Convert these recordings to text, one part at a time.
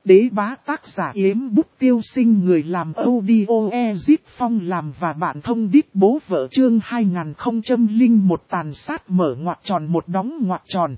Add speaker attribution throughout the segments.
Speaker 1: Đế bá tác giả Yếm Bút Tiêu Sinh, người làm audio Ezip Phong làm và bạn thông đít bố vợ, chương 2001 tàn sát mở ngoặc tròn một đóng ngoặc tròn.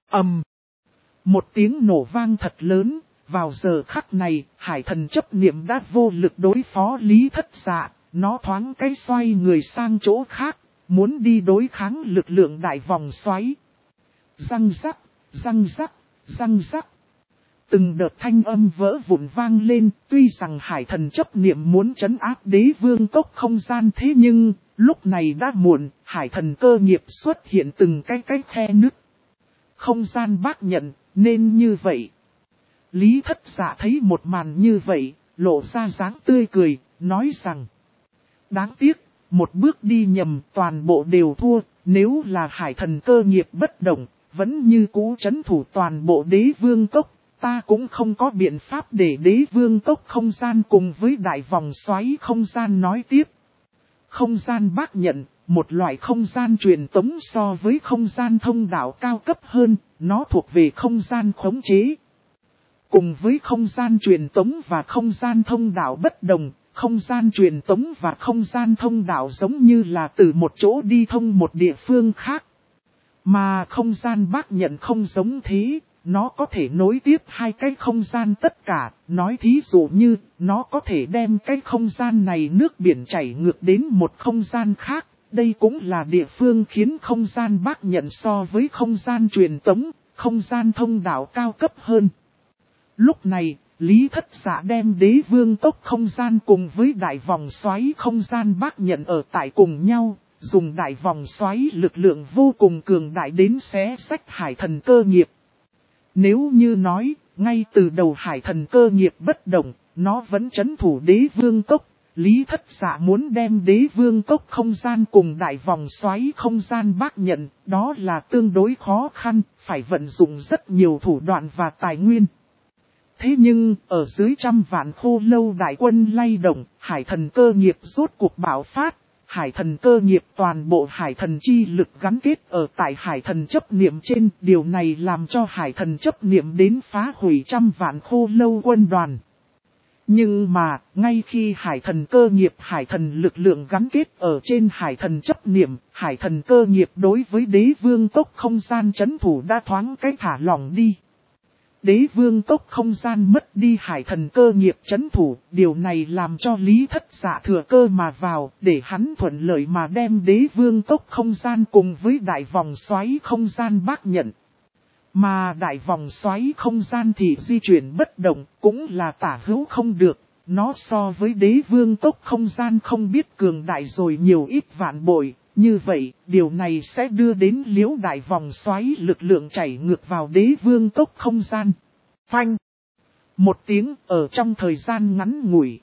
Speaker 1: Một tiếng nổ vang thật lớn, vào giờ khắc này, hải thần chấp niệm đã vô lực đối phó Lý Thất Dạ, nó thoáng cái xoay người sang chỗ khác, muốn đi đối kháng lực lượng đại vòng xoáy. Răng rắc, răng rắc, răng rắc. Từng đợt thanh âm vỡ vụn vang lên, tuy rằng hải thần chấp niệm muốn trấn áp đế vương cốc không gian, thế nhưng, lúc này đã muộn, hải thần cơ nghiệp xuất hiện từng cái khe nứt. Không gian bác nhận, nên như vậy. Lý Thất Dạ thấy một màn như vậy, lộ ra dáng tươi cười, nói rằng: đáng tiếc, một bước đi nhầm, toàn bộ đều thua, nếu là hải thần cơ nghiệp bất động, vẫn như cũ trấn thủ toàn bộ đế vương cốc. Ta cũng không có biện pháp để đế vương cốc không gian cùng với đại vòng xoáy không gian nói tiếp. Không gian bác nhận, một loại không gian truyền tống so với không gian thông đạo cao cấp hơn, nó thuộc về không gian khống chế. Cùng với không gian truyền tống và không gian thông đạo bất đồng, không gian truyền tống và không gian thông đạo giống như là từ một chỗ đi thông một địa phương khác. Mà không gian bác nhận không giống thế. Nó có thể nối tiếp hai cái không gian tất cả, nói thí dụ như, nó có thể đem cái không gian này nước biển chảy ngược đến một không gian khác, đây cũng là địa phương khiến không gian bác nhận so với không gian truyền tống, không gian thông đạo cao cấp hơn. Lúc này, Lý Thất Dạ đem đế vương cốc không gian cùng với đại vòng xoáy không gian bác nhận ở tại cùng nhau, dùng đại vòng xoáy lực lượng vô cùng cường đại đến xé xách hải thần cơ nghiệp. Nếu như nói, ngay từ đầu hải thần cơ nghiệp bất động, nó vẫn trấn thủ đế vương cốc, Lý Thất Dạ muốn đem đế vương cốc không gian cùng đại vòng xoáy không gian bác nhận, đó là tương đối khó khăn, phải vận dụng rất nhiều thủ đoạn và tài nguyên. Thế nhưng, ở dưới trăm vạn khô lâu đại quân lay động, hải thần cơ nghiệp rốt cuộc bạo phát. Hải thần cơ nghiệp toàn bộ hải thần chi lực gắn kết ở tại hải thần chấp niệm trên, điều này làm cho hải thần chấp niệm đến phá hủy trăm vạn khô lâu quân đoàn. Nhưng mà, ngay khi hải thần cơ nghiệp hải thần lực lượng gắn kết ở trên hải thần chấp niệm, hải thần cơ nghiệp đối với đế vương cốc không gian trấn thủ đã thoáng cái thả lỏng đi. Đế vương cốc không gian mất đi hải thần cơ nghiệp trấn thủ, điều này làm cho Lý Thất Dạ thừa cơ mà vào, để hắn thuận lợi mà đem đế vương cốc không gian cùng với đại vòng xoáy không gian bác nhận. Mà đại vòng xoáy không gian thì di chuyển bất động, cũng là tả hữu không được, nó so với đế vương cốc không gian không biết cường đại rồi nhiều ít vạn bội. Như vậy, điều này sẽ đưa đến liễu đại vòng xoáy lực lượng chảy ngược vào đế vương cốc không gian. Phanh! Một tiếng ở trong thời gian ngắn ngủi.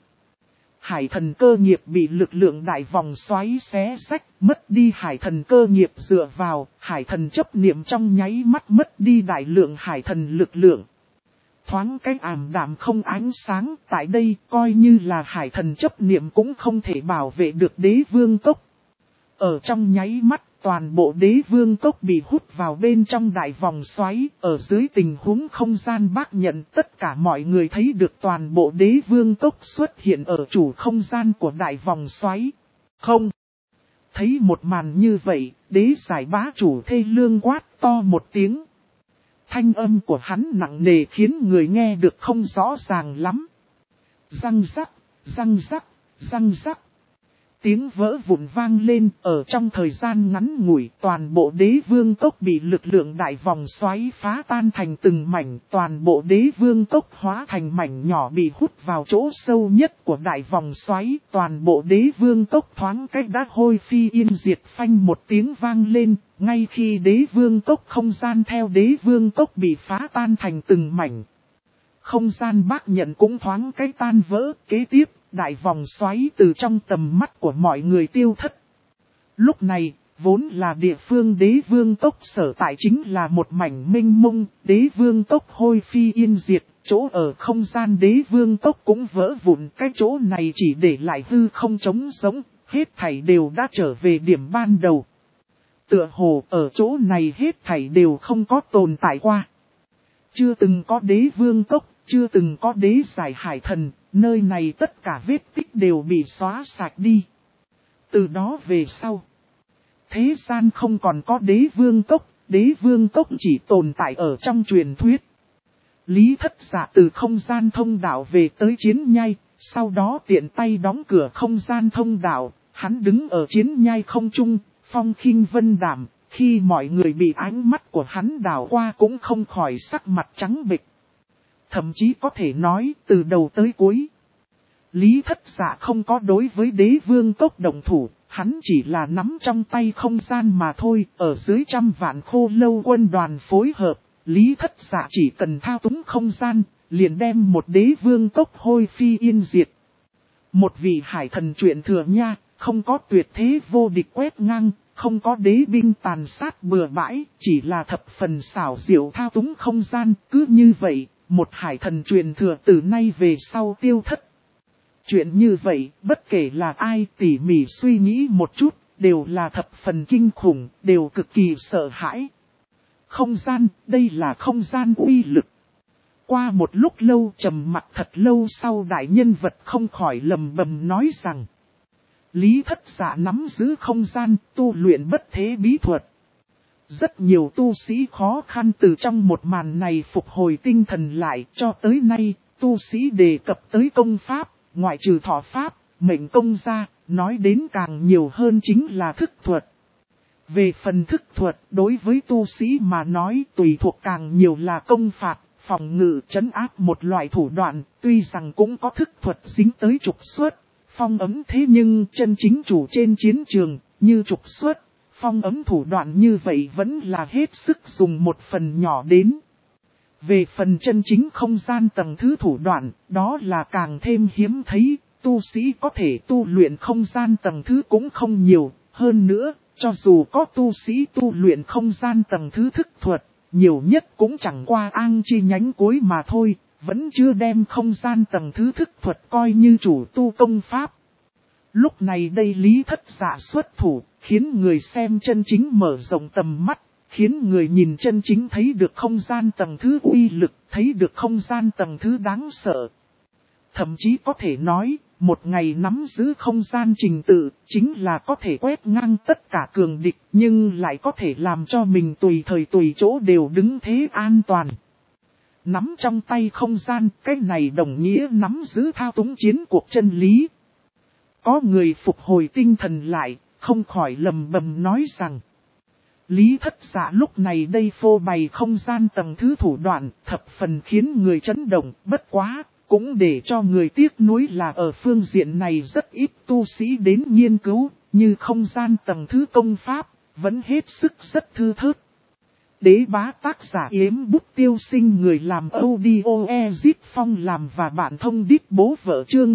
Speaker 1: Hải thần cơ nghiệp bị lực lượng đại vòng xoáy xé rách, mất đi hải thần cơ nghiệp dựa vào, hải thần chấp niệm trong nháy mắt mất đi đại lượng hải thần lực lượng. Thoáng cái ảm đạm không ánh sáng, tại đây coi như là hải thần chấp niệm cũng không thể bảo vệ được đế vương cốc. Ở trong nháy mắt, toàn bộ đế vương cốc bị hút vào bên trong đại vòng xoáy, ở dưới tình huống không gian bác nhận tất cả mọi người thấy được toàn bộ đế vương cốc xuất hiện ở chủ không gian của đại vòng xoáy. Không! Thấy một màn như vậy, đế giải bá chủ thê lương quát to một tiếng. Thanh âm của hắn nặng nề khiến người nghe được không rõ ràng lắm. Răng rắc, răng rắc, răng rắc. Tiếng vỡ vụn vang lên, ở trong thời gian ngắn ngủi toàn bộ đế vương cốc bị lực lượng đại vòng xoáy phá tan thành từng mảnh, toàn bộ đế vương cốc hóa thành mảnh nhỏ bị hút vào chỗ sâu nhất của đại vòng xoáy, toàn bộ đế vương cốc thoáng cách đã hôi phi yên diệt. Phanh một tiếng vang lên, ngay khi đế vương cốc không gian theo đế vương cốc bị phá tan thành từng mảnh. Không gian bác nhận cũng thoáng cái tan vỡ, kế tiếp. Đại vòng xoáy từ trong tầm mắt của mọi người tiêu thất. Lúc này, vốn là địa phương đế vương cốc sở tại chính là một mảnh mênh mông, đế vương cốc hôi phi yên diệt, chỗ ở không gian đế vương cốc cũng vỡ vụn, cái chỗ này chỉ để lại hư không trống sống, hết thảy đều đã trở về điểm ban đầu. Tựa hồ ở chỗ này hết thảy đều không có tồn tại qua. Chưa từng có đế vương cốc. chưa từng có đế giải hải thần, nơi này tất cả vết tích đều bị xóa sạch đi. Từ đó về sau, thế gian không còn có đế vương cốc chỉ tồn tại ở trong truyền thuyết. Lý Thất Dạ từ không gian thông đạo về tới chiến nhai, sau đó tiện tay đóng cửa không gian thông đạo, hắn đứng ở chiến nhai không trung, phong khinh vân đạm, khi mọi người bị ánh mắt của hắn đảo qua cũng không khỏi sắc mặt trắng bệch. Thậm chí có thể nói từ đầu tới cuối, Lý Thất Dạ không có đối với đế vương cốc động thủ, hắn chỉ là nắm trong tay không gian mà thôi, ở dưới trăm vạn khô lâu quân đoàn phối hợp, Lý Thất Dạ chỉ cần thao túng không gian, liền đem một đế vương cốc hôi phi yên diệt. Một vị hải thần truyện thừa nha, không có tuyệt thế vô địch quét ngang, không có đế binh tàn sát bừa bãi, chỉ là thập phần xảo diệu thao túng không gian, cứ như vậy, một hải thần truyền thừa từ nay về sau tiêu thất. Chuyện như vậy, bất kể là ai tỉ mỉ suy nghĩ một chút, đều là thập phần kinh khủng, đều cực kỳ sợ hãi. Không gian, đây là không gian uy lực. Qua một lúc lâu trầm mặc thật lâu sau đại nhân vật không khỏi lầm bầm nói rằng. Lý Thất Dạ nắm giữ không gian, tu luyện bất thế bí thuật. Rất nhiều tu sĩ khó khăn từ trong một màn này phục hồi tinh thần lại, cho tới nay, tu sĩ đề cập tới công pháp, ngoại trừ thọ pháp, mệnh công ra, nói đến càng nhiều hơn chính là thức thuật. Về phần thức thuật, đối với tu sĩ mà nói tùy thuộc càng nhiều là công phạt, phòng ngự, trấn áp một loại thủ đoạn, tuy rằng cũng có thức thuật dính tới trục xuất, phong ấm thế nhưng chân chính chủ trên chiến trường, như trục xuất, phong ấm thủ đoạn như vậy vẫn là hết sức dùng một phần nhỏ đến. Về phần chân chính không gian tầng thứ thủ đoạn, đó là càng thêm hiếm thấy, tu sĩ có thể tu luyện không gian tầng thứ cũng không nhiều, hơn nữa, cho dù có tu sĩ tu luyện không gian tầng thứ thức thuật, nhiều nhất cũng chẳng qua an chi nhánh cuối mà thôi, vẫn chưa đem không gian tầng thứ thức thuật coi như chủ tu công pháp. Lúc này đây Lý Thất Dạ xuất thủ, khiến người xem chân chính mở rộng tầm mắt, khiến người nhìn chân chính thấy được không gian tầng thứ uy lực, thấy được không gian tầng thứ đáng sợ. Thậm chí có thể nói, một ngày nắm giữ không gian trình tự, chính là có thể quét ngang tất cả cường địch, nhưng lại có thể làm cho mình tùy thời tùy chỗ đều đứng thế an toàn. Nắm trong tay không gian, cái này đồng nghĩa nắm giữ thao túng chiến cuộc chân lý. Có người phục hồi tinh thần lại, không khỏi lầm bầm nói rằng. Lý Thất Dạ lúc này đây phô bày không gian tầng thứ thủ đoạn, thập phần khiến người chấn động, bất quá, cũng để cho người tiếc nuối là ở phương diện này rất ít tu sĩ đến nghiên cứu, như không gian tầng thứ công pháp, vẫn hết sức rất thư thớt. Đế bá tác giả Yếm Bút Tiêu Sinh, người làm audio Ezit Phong làm và bạn thông đít bố vợ chương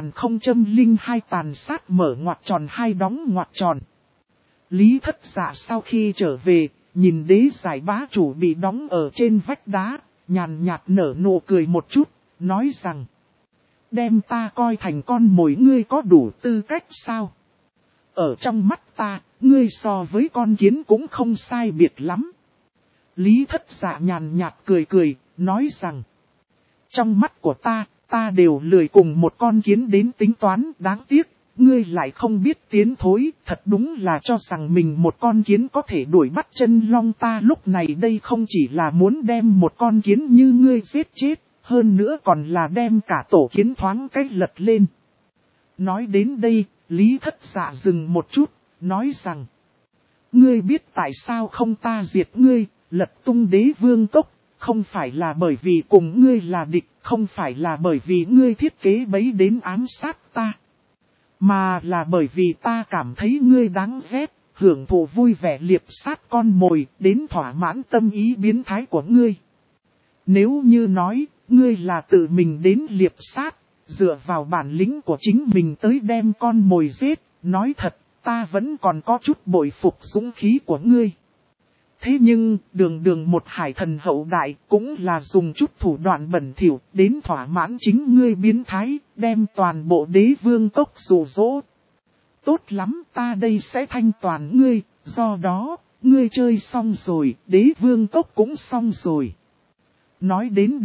Speaker 1: 2002 tàn sát mở ngoặc tròn hai đóng ngoặc tròn. Lý Thất Dạ sau khi trở về, nhìn đế giải bá chủ bị đóng ở trên vách đá, nhàn nhạt nở nụ cười một chút, nói rằng. Đem ta coi thành con mồi, ngươi có đủ tư cách sao? Ở trong mắt ta, ngươi so với con kiến cũng không sai biệt lắm. Lý Thất Dạ nhàn nhạt cười cười, nói rằng. Trong mắt của ta đều lười cùng một con kiến đến tính toán, đáng tiếc. Ngươi lại không biết tiến thối, thật đúng là cho rằng mình một con kiến có thể đuổi bắt chân long, ta lúc này đây không chỉ là muốn đem một con kiến như ngươi giết chết, hơn nữa còn là đem cả tổ kiến thoáng cách lật lên. Nói đến đây, Lý Thất Dạ dừng một chút, nói rằng. Ngươi biết tại sao không ta diệt ngươi, lật tung đế vương cốc, không phải là bởi vì cùng ngươi là địch, không phải là bởi vì ngươi thiết kế bẫy đến ám sát ta. Mà là bởi vì ta cảm thấy ngươi đáng ghét, hưởng thụ vui vẻ liệp sát con mồi, đến thỏa mãn tâm ý biến thái của ngươi. Nếu như nói, ngươi là tự mình đến liệp sát, dựa vào bản lĩnh của chính mình tới đem con mồi giết, nói thật, ta vẫn còn có chút bội phục dũng khí của ngươi. Thế nhưng, đường một hải thần hậu đại cũng là dùng chút thủ đoạn bẩn thỉu đến thỏa mãn chính ngươi biến thái, đem toàn bộ đế vương cốc dụ dỗ. Tốt lắm, ta đây sẽ thanh toàn ngươi, do đó, ngươi chơi xong rồi, đế vương cốc cũng xong rồi. Nói đến đây,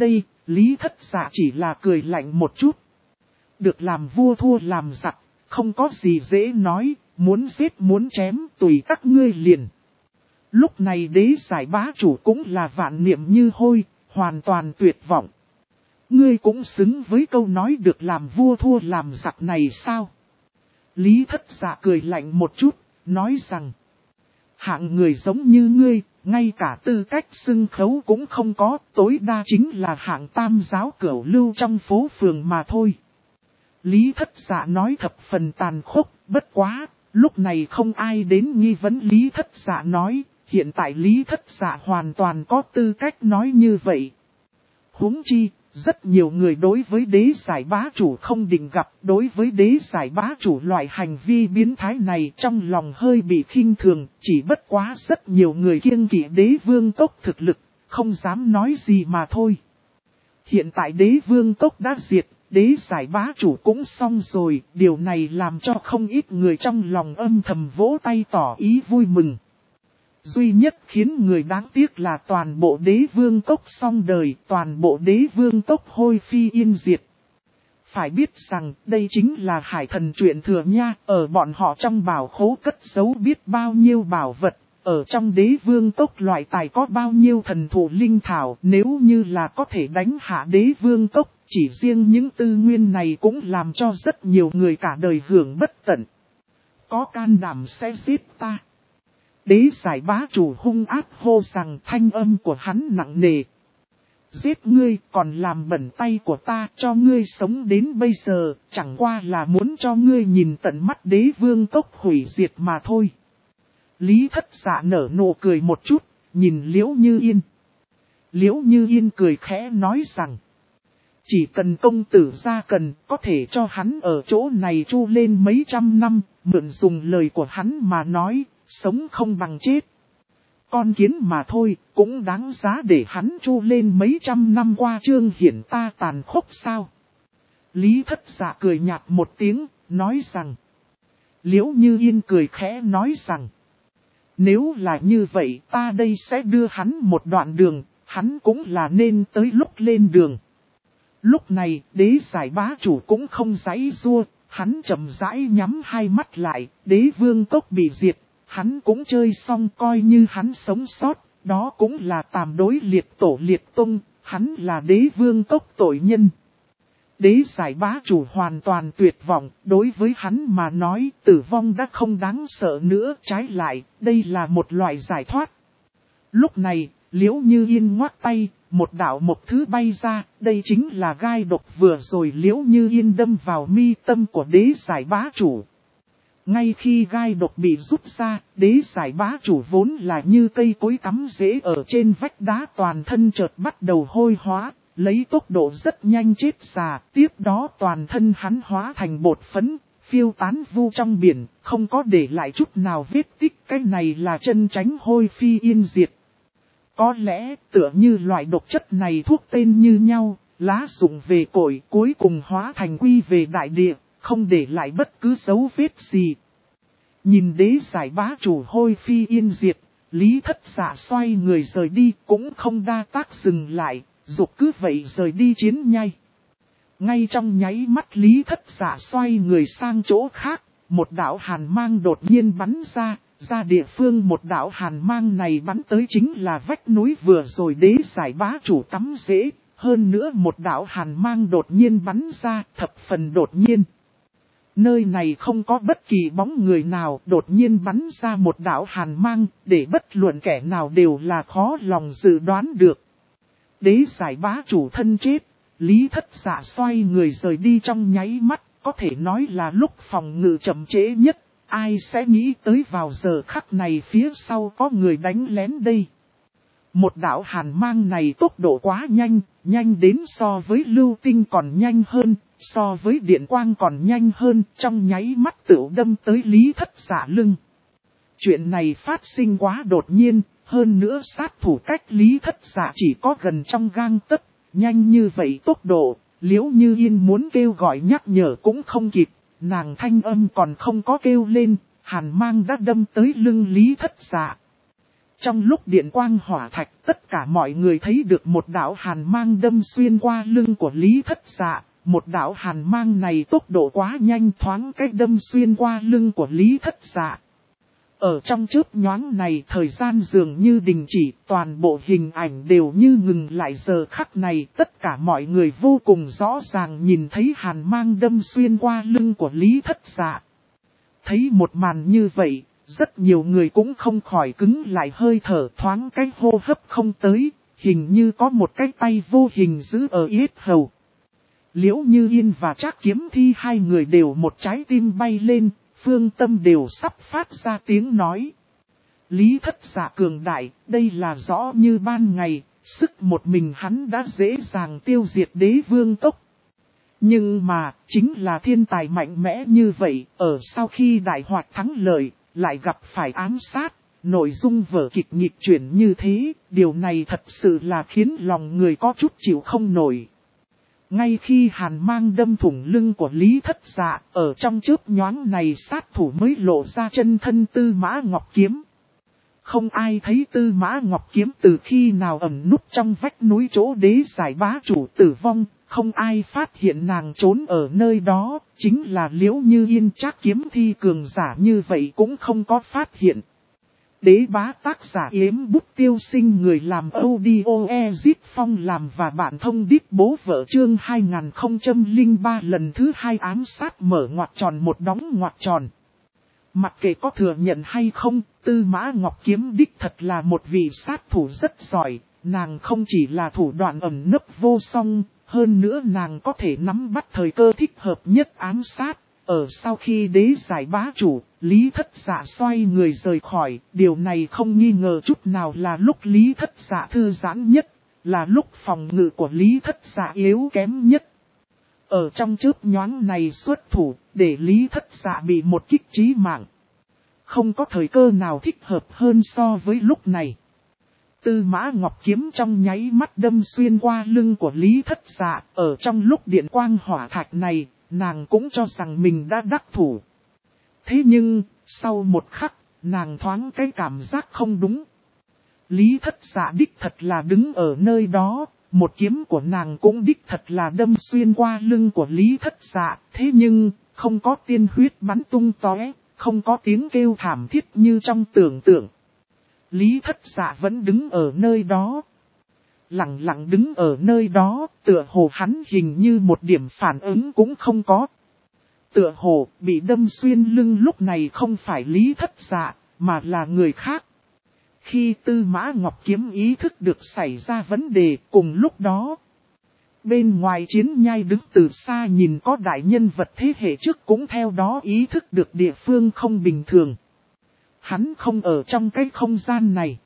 Speaker 1: Lý Thất Dạ chỉ là cười lạnh một chút. Được làm vua thua làm giặc, không có gì dễ nói, muốn giết muốn chém tùy các ngươi liền. Lúc này đế giải bá chủ cũng là vạn niệm như hôi, hoàn toàn tuyệt vọng. Ngươi cũng xứng với câu nói được làm vua thua làm giặc này sao? Lý Thất Dạ cười lạnh một chút, nói rằng. Hạng người giống như ngươi, ngay cả tư cách xưng khấu cũng không có, tối đa chính là hạng tam giáo cửu lưu trong phố phường mà thôi. Lý Thất Dạ nói thập phần tàn khốc, bất quá, lúc này không ai đến nghi vấn Lý Thất Dạ nói, hiện tại Lý Thất Dạ hoàn toàn có tư cách nói như vậy. Huống chi, rất nhiều người đối với đế giải bá chủ không định gặp, đối với đế giải bá chủ loại hành vi biến thái này trong lòng hơi bị khinh thường, chỉ bất quá rất nhiều người kiêng kỵ đế vương cốc thực lực, không dám nói gì mà thôi. Hiện tại đế vương cốc đã diệt, đế giải bá chủ cũng xong rồi, điều này làm cho không ít người trong lòng âm thầm vỗ tay tỏ ý vui mừng. Duy nhất khiến người đáng tiếc là toàn bộ đế vương cốc xong đời, toàn bộ đế vương cốc hôi phi yên diệt. Phải biết rằng đây chính là hải thần truyện thừa nha, ở bọn họ trong bảo khố cất giấu biết bao nhiêu bảo vật, ở trong đế vương cốc loại tài có bao nhiêu thần thụ linh thảo, nếu như là có thể đánh hạ đế vương cốc, chỉ riêng những tư nguyên này cũng làm cho rất nhiều người cả đời hưởng bất tận. Có can đảm sẽ giết ta. Đế giải bá chủ hung ác hô rằng thanh âm của hắn nặng nề. Giết ngươi còn làm bẩn tay của ta cho ngươi sống đến bây giờ, chẳng qua là muốn cho ngươi nhìn tận mắt đế vương cốc hủy diệt mà thôi. Lý Thất Dạ nở nụ cười một chút, nhìn Liễu Như Yên. Liễu Như Yên cười khẽ nói rằng. Chỉ cần công tử ra cần, có thể cho hắn ở chỗ này chu lên mấy trăm năm, mượn dùng lời của hắn mà nói, sống không bằng chết. Con kiến mà thôi, cũng đáng giá để hắn chu lên mấy trăm năm qua Trương Hiển ta tàn khốc sao. Lý Thất Dạ cười nhạt một tiếng, nói rằng. Liễu Như Yên cười khẽ nói rằng. Nếu là như vậy ta đây sẽ đưa hắn một đoạn đường, hắn cũng là nên tới lúc lên đường. Lúc này đế giải bá chủ cũng không giãy giụa, hắn chậm rãi nhắm hai mắt lại, đế vương cốc bị diệt. Hắn cũng chơi xong coi như hắn sống sót, đó cũng là tàm đối liệt tổ liệt tung, hắn là đế vương cốc tội nhân. Đế giải bá chủ hoàn toàn tuyệt vọng, đối với hắn mà nói tử vong đã không đáng sợ nữa, trái lại, đây là một loại giải thoát. Lúc này, Liễu Như Yên ngoắt tay, một đạo mộc thứ bay ra, đây chính là gai độc vừa rồi Liễu Như Yên đâm vào mi tâm của đế giải bá chủ. Ngay khi gai độc bị rút ra, đế giải bá chủ vốn là như cây cối cắm rễ ở trên vách đá toàn thân chợt bắt đầu hôi hóa, lấy tốc độ rất nhanh chết già, tiếp đó toàn thân hắn hóa thành bột phấn, phiêu tán vu trong biển, không có để lại chút nào vết tích, cái này là chân tránh hôi phi yên diệt. Có lẽ tựa như loại độc chất này thuốc tên như nhau, lá dụng về cội cuối cùng hóa thành quy về đại địa. Không để lại bất cứ dấu vết gì. Nhìn đế giải bá chủ hôi phi yên diệt, Lý Thất Dạ xoay người rời đi cũng không đa tác dừng lại, dục cứ vậy rời đi chiến nhai. Ngay trong nháy mắt Lý Thất Dạ xoay người sang chỗ khác, một đạo hàn mang đột nhiên bắn ra địa phương một đạo hàn mang này bắn tới chính là vách núi vừa rồi đế giải bá chủ tắm rễ, hơn nữa một đạo hàn mang đột nhiên bắn ra thập phần đột nhiên. Nơi này không có bất kỳ bóng người nào đột nhiên bắn ra một đạo hàn mang, để bất luận kẻ nào đều là khó lòng dự đoán được. Đế giải bá chủ thân chết, Lý Thất Dạ xoay người rời đi trong nháy mắt, có thể nói là lúc phòng ngự chậm trễ nhất, ai sẽ nghĩ tới vào giờ khắc này phía sau có người đánh lén đây. Một đạo hàn mang này tốc độ quá nhanh, nhanh đến so với lưu tinh còn nhanh hơn, so với điện quang còn nhanh hơn, trong nháy mắt tựu đâm tới Lý Thất Dạ lưng. Chuyện này phát sinh quá đột nhiên, hơn nữa sát thủ cách Lý Thất Dạ chỉ có gần trong gang tấc, nhanh như vậy tốc độ, Liễu Như Yên muốn kêu gọi nhắc nhở cũng không kịp, nàng thanh âm còn không có kêu lên, hàn mang đã đâm tới lưng Lý Thất Dạ. Trong lúc điện quang hỏa thạch, tất cả mọi người thấy được một đạo hàn mang đâm xuyên qua lưng của Lý Thất Dạ. Một đạo hàn mang này tốc độ quá nhanh, thoáng cách đâm xuyên qua lưng của Lý Thất Dạ. Ở trong chớp nhoáng này, thời gian dường như đình chỉ, toàn bộ hình ảnh đều như ngừng lại. Giờ khắc này, tất cả mọi người vô cùng rõ ràng nhìn thấy hàn mang đâm xuyên qua lưng của Lý Thất Dạ. Thấy một màn như vậy, rất nhiều người cũng không khỏi cứng lại hơi thở, thoáng cái hô hấp không tới, hình như có một cái tay vô hình giữ ở yết hầu. Liễu Như Yên và Trác Kiếm Thi hai người đều một trái tim bay lên, phương tâm đều sắp phát ra tiếng nói. Lý Thất Dạ cường đại, đây là rõ như ban ngày, sức một mình hắn đã dễ dàng tiêu diệt Đế Vương Cốc. Nhưng mà, chính là thiên tài mạnh mẽ như vậy, ở sau khi đại hoạt thắng lợi, lại gặp phải ám sát, nội dung vở kịch nghịch chuyển như thế, điều này thật sự là khiến lòng người có chút chịu không nổi. Ngay khi hàn mang đâm thủng lưng của Lý Thất Dạ, ở trong chớp nhoáng này sát thủ mới lộ ra chân thân Tư Mã Ngọc Kiếm. Không ai thấy Tư Mã Ngọc Kiếm từ khi nào ẩn núp trong vách núi chỗ Đế Giải bá chủ tử vong, không ai phát hiện nàng trốn ở nơi đó, chính là Liễu Như Yên. Trác Kiếm Thi cường giả như vậy cũng không có phát hiện. Đế bá tác giả Yếm Bút Tiêu Sinh, người làm audio Ezit Phong làm và bạn thông đít bố vợ, chương 2003 lần thứ 2 ám sát mở ngoặc tròn một đóng ngoặc tròn. Mặc kệ có thừa nhận hay không, Tư Mã Ngọc Kiếm đích thật là một vị sát thủ rất giỏi, nàng không chỉ là thủ đoạn ẩn nấp vô song, hơn nữa nàng có thể nắm bắt thời cơ thích hợp nhất ám sát. Ở sau khi Đế Giải bá chủ, Lý Thất Dạ xoay người rời khỏi, điều này không nghi ngờ chút nào là lúc Lý Thất Dạ thư giãn nhất, là lúc phòng ngự của Lý Thất Dạ yếu kém nhất. Ở trong chớp nhoáng này xuất thủ, để Lý Thất Dạ bị một kích chí mạng. Không có thời cơ nào thích hợp hơn so với lúc này. Tư Mã Ngọc Kiếm trong nháy mắt đâm xuyên qua lưng của Lý Thất Dạ, ở trong lúc điện quang hỏa thạch này, nàng cũng cho rằng mình đã đắc thủ. Thế nhưng, sau một khắc, nàng thoáng cái cảm giác không đúng. Lý Thất Dạ đích thật là đứng ở nơi đó, một kiếm của nàng cũng đích thật là đâm xuyên qua lưng của Lý Thất Dạ, thế nhưng, không có tiên huyết bắn tung tóe, không có tiếng kêu thảm thiết như trong tưởng tượng. Lý Thất Dạ vẫn đứng ở nơi đó. Lặng lặng đứng ở nơi đó, tựa hồ hắn hình như một điểm phản ứng cũng không có. Tựa hồ bị đâm xuyên lưng lúc này không phải Lý Thất Dạ, mà là người khác. Khi Tư Mã Ngọc Kiếm ý thức được xảy ra vấn đề, cùng lúc đó, bên ngoài chiến nhai đứng từ xa nhìn có đại nhân vật thế hệ trước cũng theo đó ý thức được địa phương không bình thường. Hắn không ở trong cái không gian này.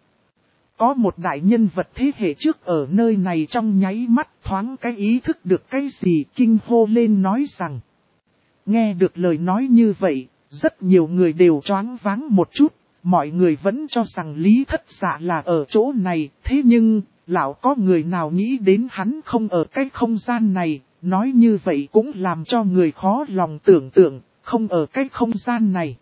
Speaker 1: Có một đại nhân vật thế hệ trước ở nơi này, trong nháy mắt thoáng cái ý thức được cái gì, kinh hô lên nói rằng. Nghe được lời nói như vậy, rất nhiều người đều choáng váng một chút, mọi người vẫn cho rằng Lý Thất Dạ là ở chỗ này, thế nhưng, lão có người nào nghĩ đến hắn không ở cái không gian này, nói như vậy cũng làm cho người khó lòng tưởng tượng, không ở cái không gian này.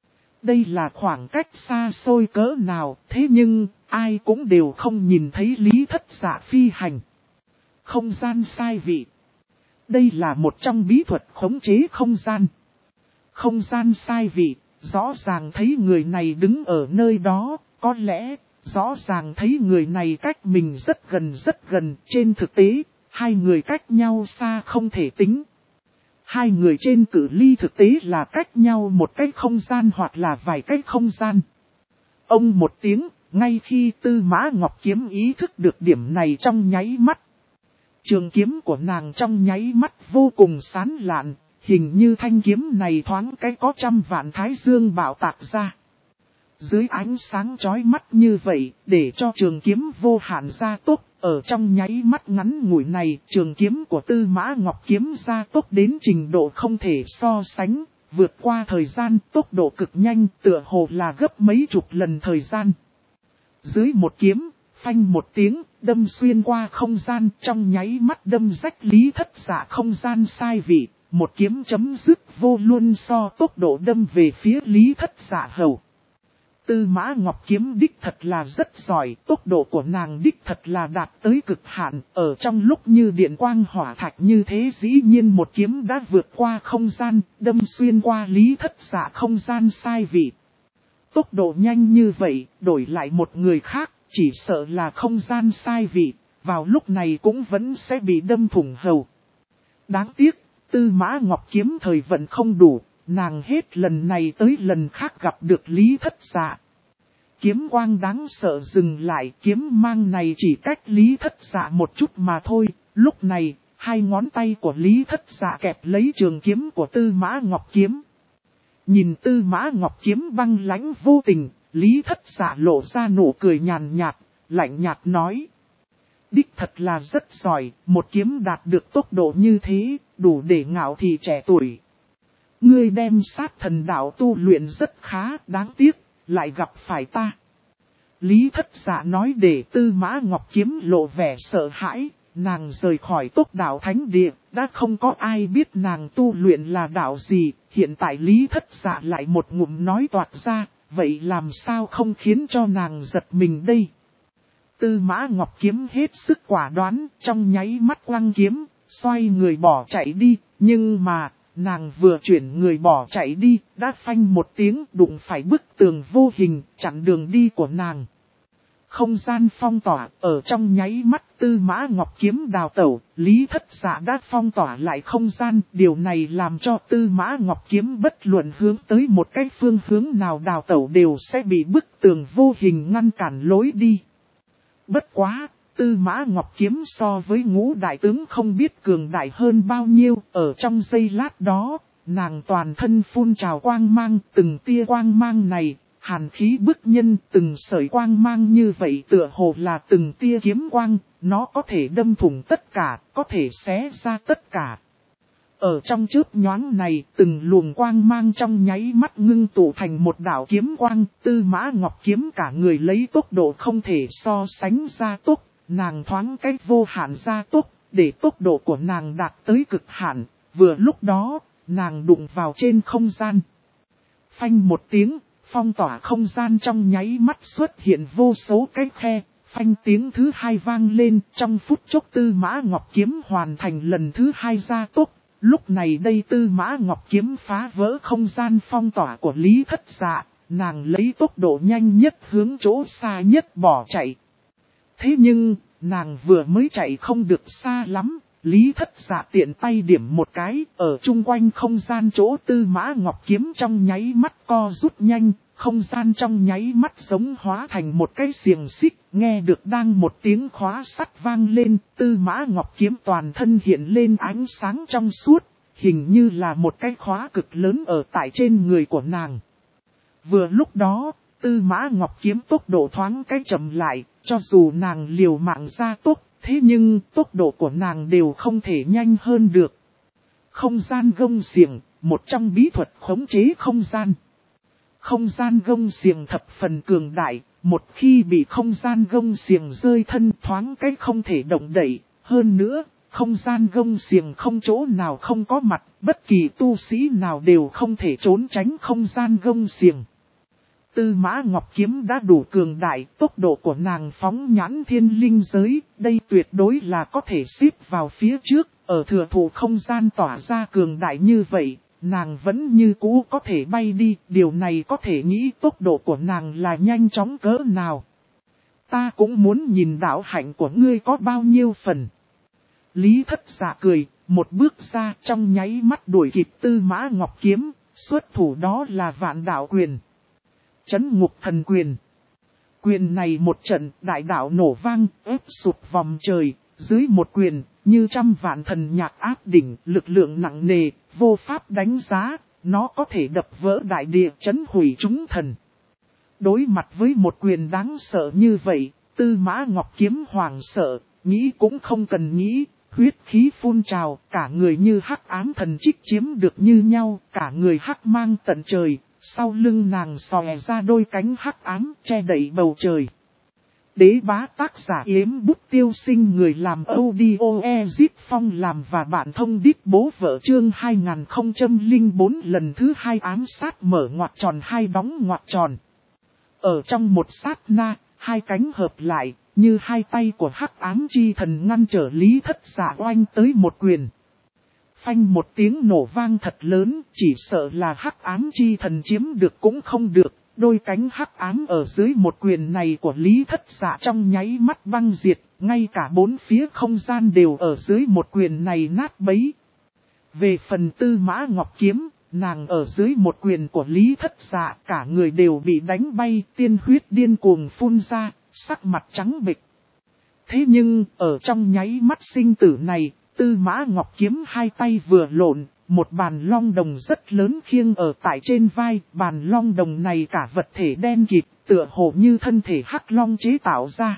Speaker 1: Đây là khoảng cách xa xôi cỡ nào, thế nhưng, ai cũng đều không nhìn thấy Lý Thất Dạ phi hành. Không gian sai vị. Đây là một trong bí thuật khống chế không gian. Không gian sai vị, rõ ràng thấy người này đứng ở nơi đó, có lẽ, rõ ràng thấy người này cách mình rất gần, trên thực tế, hai người cách nhau xa không thể tính. Hai người trên cự ly thực tế là cách nhau một cái không gian hoặc là vài cái không gian. Ông một tiếng, ngay khi Tư Mã Ngọc Kiếm ý thức được điểm này trong nháy mắt. Trường kiếm của nàng trong nháy mắt vô cùng sáng lạn, hình như thanh kiếm này thoáng cái có trăm vạn thái dương bạo tạc ra. Dưới ánh sáng chói mắt như vậy, để cho trường kiếm vô hạn gia tốc, ở trong nháy mắt ngắn ngủi này, trường kiếm của Tư Mã Ngọc Kiếm gia tốc đến trình độ không thể so sánh, vượt qua thời gian, tốc độ cực nhanh, tựa hồ là gấp mấy chục lần thời gian. Dưới một kiếm, phanh một tiếng, đâm xuyên qua không gian, trong nháy mắt đâm rách Lý Thất Dạ không gian sai vị, một kiếm chấm dứt vô luôn so tốc độ đâm về phía Lý Thất Dạ hầu. Tư Mã Ngọc Kiếm đích thật là rất giỏi, tốc độ của nàng đích thật là đạt tới cực hạn, ở trong lúc như điện quang hỏa thạch như thế dĩ nhiên một kiếm đã vượt qua không gian, đâm xuyên qua Lý Thất Dạ không gian sai vị. Tốc độ nhanh như vậy, đổi lại một người khác, chỉ sợ là không gian sai vị, vào lúc này cũng vẫn sẽ bị đâm thủng hầu. Đáng tiếc, Tư Mã Ngọc Kiếm thời vận không đủ, nàng hết lần này tới lần khác gặp được Lý Thất Dạ. Kiếm quang đáng sợ dừng lại, kiếm mang này chỉ cách Lý Thất Dạ một chút mà thôi. Lúc này, hai ngón tay của Lý Thất Dạ kẹp lấy trường kiếm của Tư Mã Ngọc Kiếm. Nhìn Tư Mã Ngọc Kiếm băng lãnh vô tình, Lý Thất Dạ lộ ra nụ cười nhàn nhạt, lạnh nhạt nói. Đích thật là rất giỏi, một kiếm đạt được tốc độ như thế, đủ để ngạo thị trẻ tuổi. Ngươi đem sát thần đạo tu luyện rất khá, đáng tiếc, lại gặp phải ta. Lý Thất Dạ nói để Tư Mã Ngọc Kiếm lộ vẻ sợ hãi, nàng rời khỏi Tốc Đạo Thánh Địa, đã không có ai biết nàng tu luyện là đạo gì, hiện tại Lý Thất Dạ lại một ngụm nói toạc ra, vậy làm sao không khiến cho nàng giật mình đây? Tư Mã Ngọc Kiếm hết sức quả đoán, trong nháy mắt quăng kiếm, xoay người bỏ chạy đi, nhưng mà, nàng vừa chuyển người bỏ chạy đi, đã phanh một tiếng đụng phải bức tường vô hình, chặn đường đi của nàng. Không gian phong tỏa, ở trong nháy mắt Tư Mã Ngọc Kiếm đào tẩu, Lý Thất Dạ đã phong tỏa lại không gian, điều này làm cho Tư Mã Ngọc Kiếm bất luận hướng tới một cái phương hướng nào đào tẩu đều sẽ bị bức tường vô hình ngăn cản lối đi. Bất quá, Tư Mã Ngọc Kiếm so với Ngũ đại tướng không biết cường đại hơn bao nhiêu, ở trong giây lát đó, nàng toàn thân phun trào quang mang, từng tia quang mang này, hàn khí bức nhân, từng sợi quang mang như vậy tựa hồ là từng tia kiếm quang, nó có thể đâm thủng tất cả, có thể xé ra tất cả. Ở trong chớp nhoáng này, từng luồng quang mang trong nháy mắt ngưng tụ thành một đạo kiếm quang, Tư Mã Ngọc Kiếm cả người lấy tốc độ không thể so sánh ra tốc, nàng thoáng cách vô hạn ra tốc, để tốc độ của nàng đạt tới cực hạn, vừa lúc đó, nàng đụng vào trên không gian. Phanh một tiếng, phong tỏa không gian trong nháy mắt xuất hiện vô số cái khe, phanh tiếng thứ hai vang lên, trong phút chốc Tư Mã Ngọc Kiếm hoàn thành lần thứ hai ra tốc. Lúc này đây Tư Mã Ngọc Kiếm phá vỡ không gian phong tỏa của Lý Thất Dạ, nàng lấy tốc độ nhanh nhất hướng chỗ xa nhất bỏ chạy. Thế nhưng, nàng vừa mới chạy không được xa lắm, Lý Thất Dạ tiện tay điểm một cái, ở chung quanh không gian chỗ Tư Mã Ngọc Kiếm trong nháy mắt co rút nhanh, không gian trong nháy mắt giống hóa thành một cái xiềng xích, nghe được đang một tiếng khóa sắt vang lên, Tư Mã Ngọc Kiếm toàn thân hiện lên ánh sáng trong suốt, hình như là một cái khóa cực lớn ở tại trên người của nàng. Vừa lúc đó, Tư Mã Ngọc Kiếm tốc độ thoáng cái chậm lại, cho dù nàng liều mạng ra tốc, thế nhưng tốc độ của nàng đều không thể nhanh hơn được. Không gian gông xiềng, một trong bí thuật khống chế không gian. Không gian gông xiềng thập phần cường đại, một khi bị không gian gông xiềng rơi thân thoáng cách không thể động đậy, hơn nữa, không gian gông xiềng không chỗ nào không có mặt, bất kỳ tu sĩ nào đều không thể trốn tránh không gian gông xiềng. Tư Mã Ngọc Kiếm đã đủ cường đại, tốc độ của nàng phóng nhãn thiên linh giới, đây tuyệt đối là có thể xếp vào phía trước, ở thừa thụ không gian tỏa ra cường đại như vậy, nàng vẫn như cũ có thể bay đi, điều này có thể nghĩ tốc độ của nàng là nhanh chóng cỡ nào. Ta cũng muốn nhìn đạo hạnh của ngươi có bao nhiêu phần. Lý Thất Dạ cười, một bước ra trong nháy mắt đuổi kịp Tư Mã Ngọc Kiếm, xuất thủ đó là Vạn Đạo Quyền. Chấn Ngục Thần Quyền. Quyền này một trận, đại đạo nổ vang, ép sụp vòng trời, dưới một quyền, như trăm vạn thần nhạc áp đỉnh, lực lượng nặng nề, vô pháp đánh giá, nó có thể đập vỡ đại địa, chấn hủy chúng thần. Đối mặt với một quyền đáng sợ như vậy, Tư Mã Ngọc Kiếm hoảng sợ, nghĩ cũng không cần nghĩ, huyết khí phun trào, cả người như hắc ám thần trích chiếm được như nhau, cả người hắc mang tận trời. Sau lưng nàng xòe ra đôi cánh hắc ám che đậy bầu trời. Đế bá tác giả Yếm Bút Tiêu Sinh, người làm audio Ezit Phong làm và bạn thông đít bố vợ chương 2004 lần thứ hai ám sát mở ngoặc tròn hai đóng ngoặc tròn. Ở trong một sát na, hai cánh hợp lại, như hai tay của Hắc Ám Chi Thần ngăn trở Lý Thất Dạ oanh tới một quyền. Phanh một tiếng nổ vang thật lớn, chỉ sợ là Hắc Ám Chi Thần chiếm được cũng không được. Đôi cánh hắc ám ở dưới một quyền này của Lý Thất Dạ trong nháy mắt băng diệt, ngay cả bốn phía không gian đều ở dưới một quyền này nát bấy. Về phần Tư Mã Ngọc Kiếm, nàng ở dưới một quyền của Lý Thất Dạ, cả người đều bị đánh bay, tiên huyết điên cuồng phun ra, sắc mặt trắng bệch. Thế nhưng, ở trong nháy mắt sinh tử này, Tư Mã Ngọc Kiếm hai tay vừa lộn, một bàn long đồng rất lớn khiêng ở tại trên vai, bàn long đồng này cả vật thể đen kịt, tựa hồ như thân thể hắc long chế tạo ra.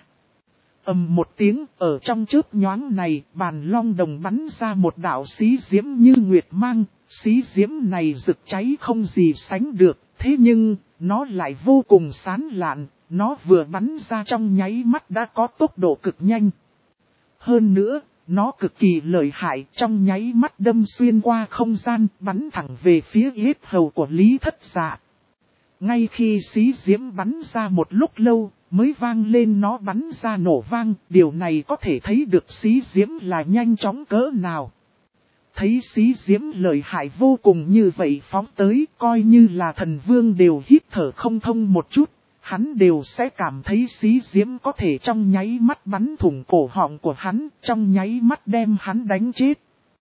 Speaker 1: Ầm một tiếng, ở trong chớp nhoáng này, bàn long đồng bắn ra một đạo xí diễm như nguyệt mang, xí diễm này rực cháy không gì sánh được, thế nhưng, nó lại vô cùng sán lạn, nó vừa bắn ra trong nháy mắt đã có tốc độ cực nhanh. Hơn nữa, nó cực kỳ lợi hại, trong nháy mắt đâm xuyên qua không gian, bắn thẳng về phía yết hầu của Lý Thất Dạ. Ngay khi xí diễm bắn ra một lúc lâu, mới vang lên nó bắn ra nổ vang, điều này có thể thấy được xí diễm là nhanh chóng cỡ nào. Thấy xí diễm lợi hại vô cùng như vậy phóng tới, coi như là thần vương đều hít thở không thông một chút. Hắn đều sẽ cảm thấy xí diễm có thể trong nháy mắt bắn thủng cổ họng của hắn, trong nháy mắt đem hắn đánh chết.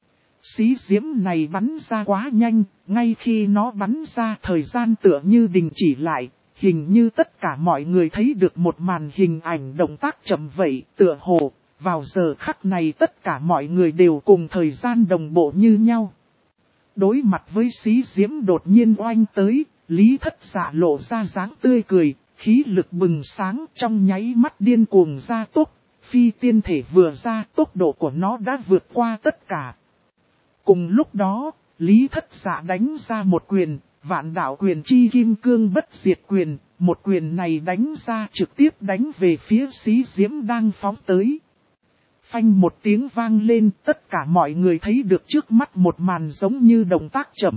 Speaker 1: Xí diễm này bắn ra quá nhanh, ngay khi nó bắn ra thời gian tựa như đình chỉ lại, hình như tất cả mọi người thấy được một màn hình ảnh động tác chậm vậy, tựa hồ, vào giờ khắc này tất cả mọi người đều cùng thời gian đồng bộ như nhau. Đối mặt với xí diễm đột nhiên oanh tới, Lý Thất Dạ lộ ra dáng tươi cười. Khí lực bừng sáng trong nháy mắt điên cuồng ra tốc, phi tiên thể vừa ra tốc độ của nó đã vượt qua tất cả. Cùng lúc đó, Lý Thất Dạ đánh ra một quyền, Vạn Đạo Quyền Chi Kim Cương Bất Diệt Quyền, một quyền này đánh ra trực tiếp đánh về phía xí diễm đang phóng tới. Phanh một tiếng vang lên, tất cả mọi người thấy được trước mắt một màn giống như động tác chậm.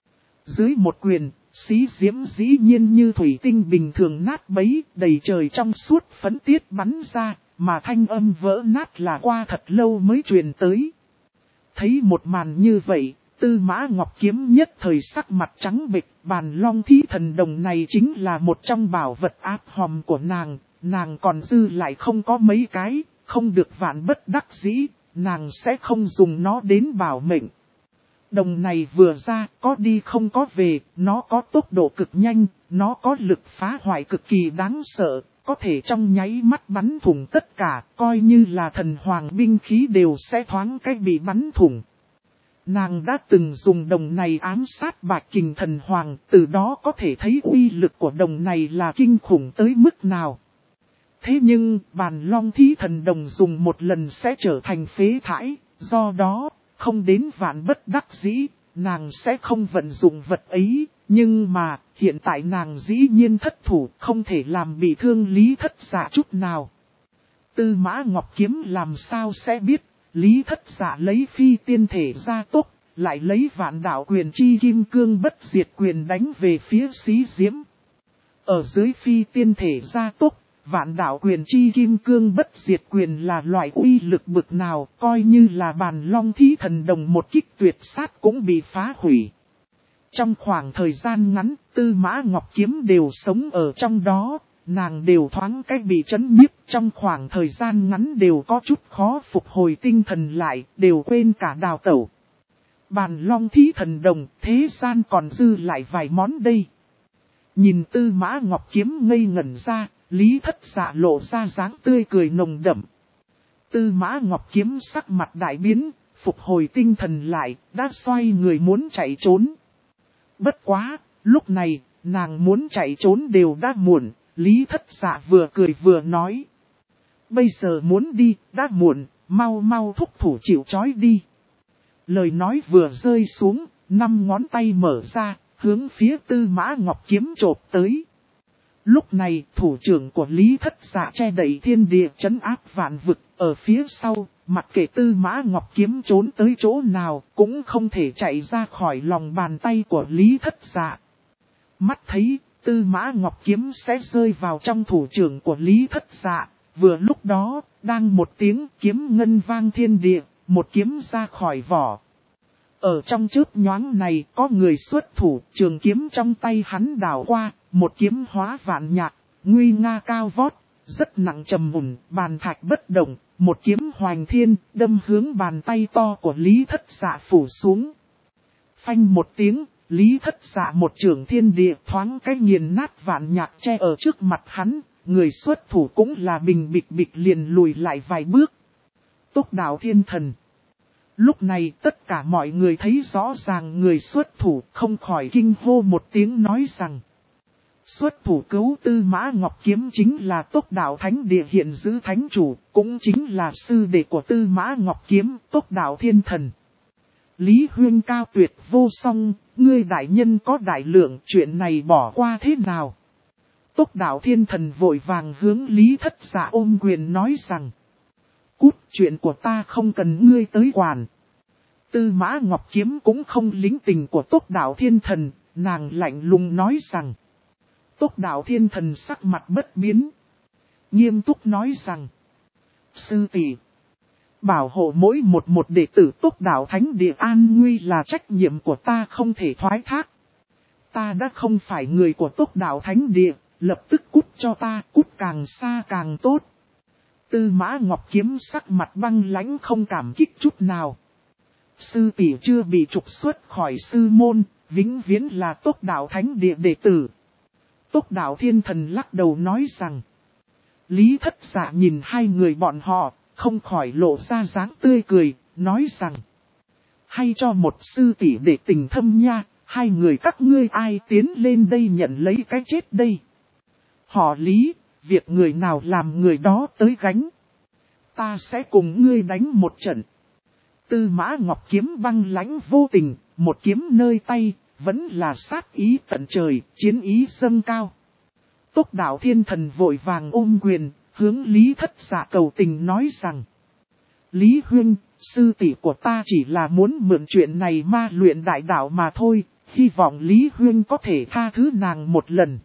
Speaker 1: Dưới một quyền, xí diễm dĩ nhiên như thủy tinh bình thường nát bấy, đầy trời trong suốt phấn tiết bắn ra, mà thanh âm vỡ nát là qua thật lâu mới truyền tới. Thấy một màn như vậy, Tư Mã Ngọc Kiếm nhất thời sắc mặt trắng bệch, bàn long thí thần đồng này chính là một trong bảo vật áp hòm của nàng còn dư lại không có mấy cái, không được vạn bất đắc dĩ, nàng sẽ không dùng nó đến bảo mệnh. Đồng này vừa ra, có đi không có về, nó có tốc độ cực nhanh, nó có lực phá hoại cực kỳ đáng sợ, có thể trong nháy mắt bắn thủng tất cả, coi như là thần hoàng binh khí đều sẽ thoáng cách bị bắn thủng. Nàng đã từng dùng đồng này ám sát Bạch Kình thần hoàng, từ đó có thể thấy uy lực của đồng này là kinh khủng tới mức nào. Thế nhưng, bàn long thí thần đồng dùng một lần sẽ trở thành phế thải, do đó, không đến vạn bất đắc dĩ, nàng sẽ không vận dụng vật ấy, nhưng mà, hiện tại nàng dĩ nhiên thất thủ, không thể làm bị thương Lý Thất Dạ chút nào. Tư Mã Ngọc Kiếm làm sao sẽ biết, Lý Thất Dạ lấy phi tiên thể ra tốc, lại lấy Vạn Đạo Quyền Chi Kim Cương Bất Diệt Quyền đánh về phía xí diễm. Ở dưới phi tiên thể ra tốc, Vạn Đạo Quyền Chi Kim Cương Bất Diệt Quyền là loại uy lực bực nào, coi như là bàn long thí thần đồng một kích tuyệt sát cũng bị phá hủy. Trong khoảng thời gian ngắn, Tư Mã Ngọc Kiếm đều sống ở trong đó, nàng đều thoáng cách bị chấn nhiếp, trong khoảng thời gian ngắn đều có chút khó phục hồi tinh thần lại, đều quên cả đào tẩu. Bàn long thí thần đồng, thế gian còn dư lại vài món đây. Nhìn Tư Mã Ngọc Kiếm ngây ngẩn ra, Lý Thất Dạ lộ ra dáng tươi cười nồng đậm. Tư Mã Ngọc Kiếm sắc mặt đại biến, phục hồi tinh thần lại, đã xoay người muốn chạy trốn. Bất quá, lúc này, nàng muốn chạy trốn đều đã muộn, Lý Thất Dạ vừa cười vừa nói. Bây giờ muốn đi, đã muộn, mau mau thúc thủ chịu trói đi. Lời nói vừa rơi xuống, 5 ngón tay mở ra, hướng phía Tư Mã Ngọc Kiếm chộp tới. Lúc này, thủ trưởng của Lý Thất Dạ che đậy thiên địa trấn áp vạn vực, ở phía sau, mặc kệ Tư Mã Ngọc Kiếm trốn tới chỗ nào, cũng không thể chạy ra khỏi lòng bàn tay của Lý Thất Dạ. Mắt thấy, Tư Mã Ngọc kiếm sẽ rơi vào trong thủ trưởng của Lý Thất Dạ. Vừa lúc đó, đang một tiếng kiếm ngân vang thiên địa, một kiếm ra khỏi vỏ. Ở trong chớp nhoáng này có người xuất thủ, trường kiếm trong tay hắn đảo qua, một kiếm hóa vạn nhạc, nguy nga cao vót, rất nặng trầm mùn, bàn thạch bất động, một kiếm hoành thiên, đâm hướng bàn tay to của Lý Thất Dạ phủ xuống. Phanh một tiếng, Lý Thất Dạ một trường thiên địa thoáng cái nghiền nát vạn nhạc che ở trước mặt hắn, người xuất thủ cũng là bình bịch bịch liền lùi lại vài bước. Tốc đạo thiên thần. Lúc này tất cả mọi người thấy rõ ràng người xuất thủ, không khỏi kinh hô một tiếng nói rằng. Xuất thủ cứu Tư Mã Ngọc kiếm chính là Tốc đạo thánh địa hiện giữ thánh chủ, cũng chính là sư đệ của Tư Mã Ngọc kiếm, Tốc đạo thiên thần. Lý Huyên cao tuyệt vô song, ngươi đại nhân có đại lượng, chuyện này bỏ qua thế nào? Tốc đạo thiên thần vội vàng hướng Lý Thất Dạ ôm quyền nói rằng. Cút, chuyện của ta không cần ngươi tới quản. Tư Mã Ngọc kiếm cũng không lính tình của Tốc đạo thiên thần, nàng lạnh lùng nói rằng. Tốc đạo thiên thần sắc mặt bất biến. Nghiêm túc nói rằng. Sư tỷ, bảo hộ mỗi một đệ tử Tốc đạo thánh địa an nguy là trách nhiệm của ta không thể thoái thác. Ta đã không phải người của Tốc đạo thánh địa, lập tức cút cho ta, cút càng xa càng tốt. Tư Mã Ngọc kiếm sắc mặt băng lãnh không cảm kích chút nào. Sư tỷ chưa bị trục xuất khỏi sư môn, vĩnh viễn là Tốc đạo thánh địa đệ tử. Tốc đạo thiên thần lắc đầu nói rằng. Lý Thất Dạ nhìn hai người bọn họ, không khỏi lộ ra dáng tươi cười, nói rằng. Hay cho một sư tỷ để tình thâm nha, hai người các ngươi ai tiến lên đây nhận lấy cái chết đây. Họ Lý, việc người nào làm người đó tới gánh. Ta sẽ cùng ngươi đánh một trận. Tư Mã Ngọc kiếm băng lãnh vô tình, một kiếm nơi tay, vẫn là sát ý tận trời, chiến ý dâng cao. Tốc đạo thiên thần vội vàng ôm quyền, hướng Lý Thất Dạ cầu tình nói rằng. Lý Huyên, sư tỷ của ta chỉ là muốn mượn chuyện này ma luyện đại đạo mà thôi, hy vọng Lý Huyên có thể tha thứ nàng một lần.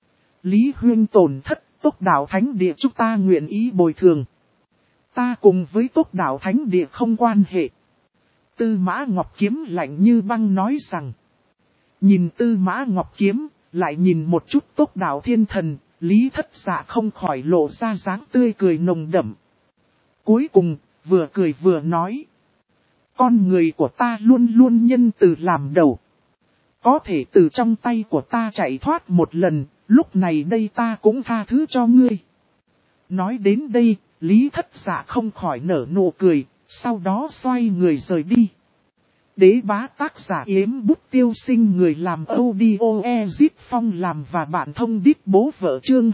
Speaker 1: Lý Huyên tổn thất, Tốc đạo thánh địa chúng ta nguyện ý bồi thường. Ta cùng với Tốc đạo thánh địa không quan hệ. Tư Mã Ngọc kiếm lạnh như băng nói rằng. Nhìn Tư Mã Ngọc kiếm, lại nhìn một chút Tốc đạo thiên thần, Lý Thất Dạ không khỏi lộ ra dáng tươi cười nồng đậm. Cuối cùng, vừa cười vừa nói. Con người của ta luôn luôn nhân từ làm đầu. Có thể từ trong tay của ta chạy thoát một lần, lúc này đây ta cũng tha thứ cho ngươi. Nói đến đây, Lý Thất Dạ không khỏi nở nụ cười, sau đó xoay người rời đi. Đế bá tác giả Yếm Bút Tiêu Sinh, người làm audio Ezip Phong làm và bạn thông đít bố vợ chương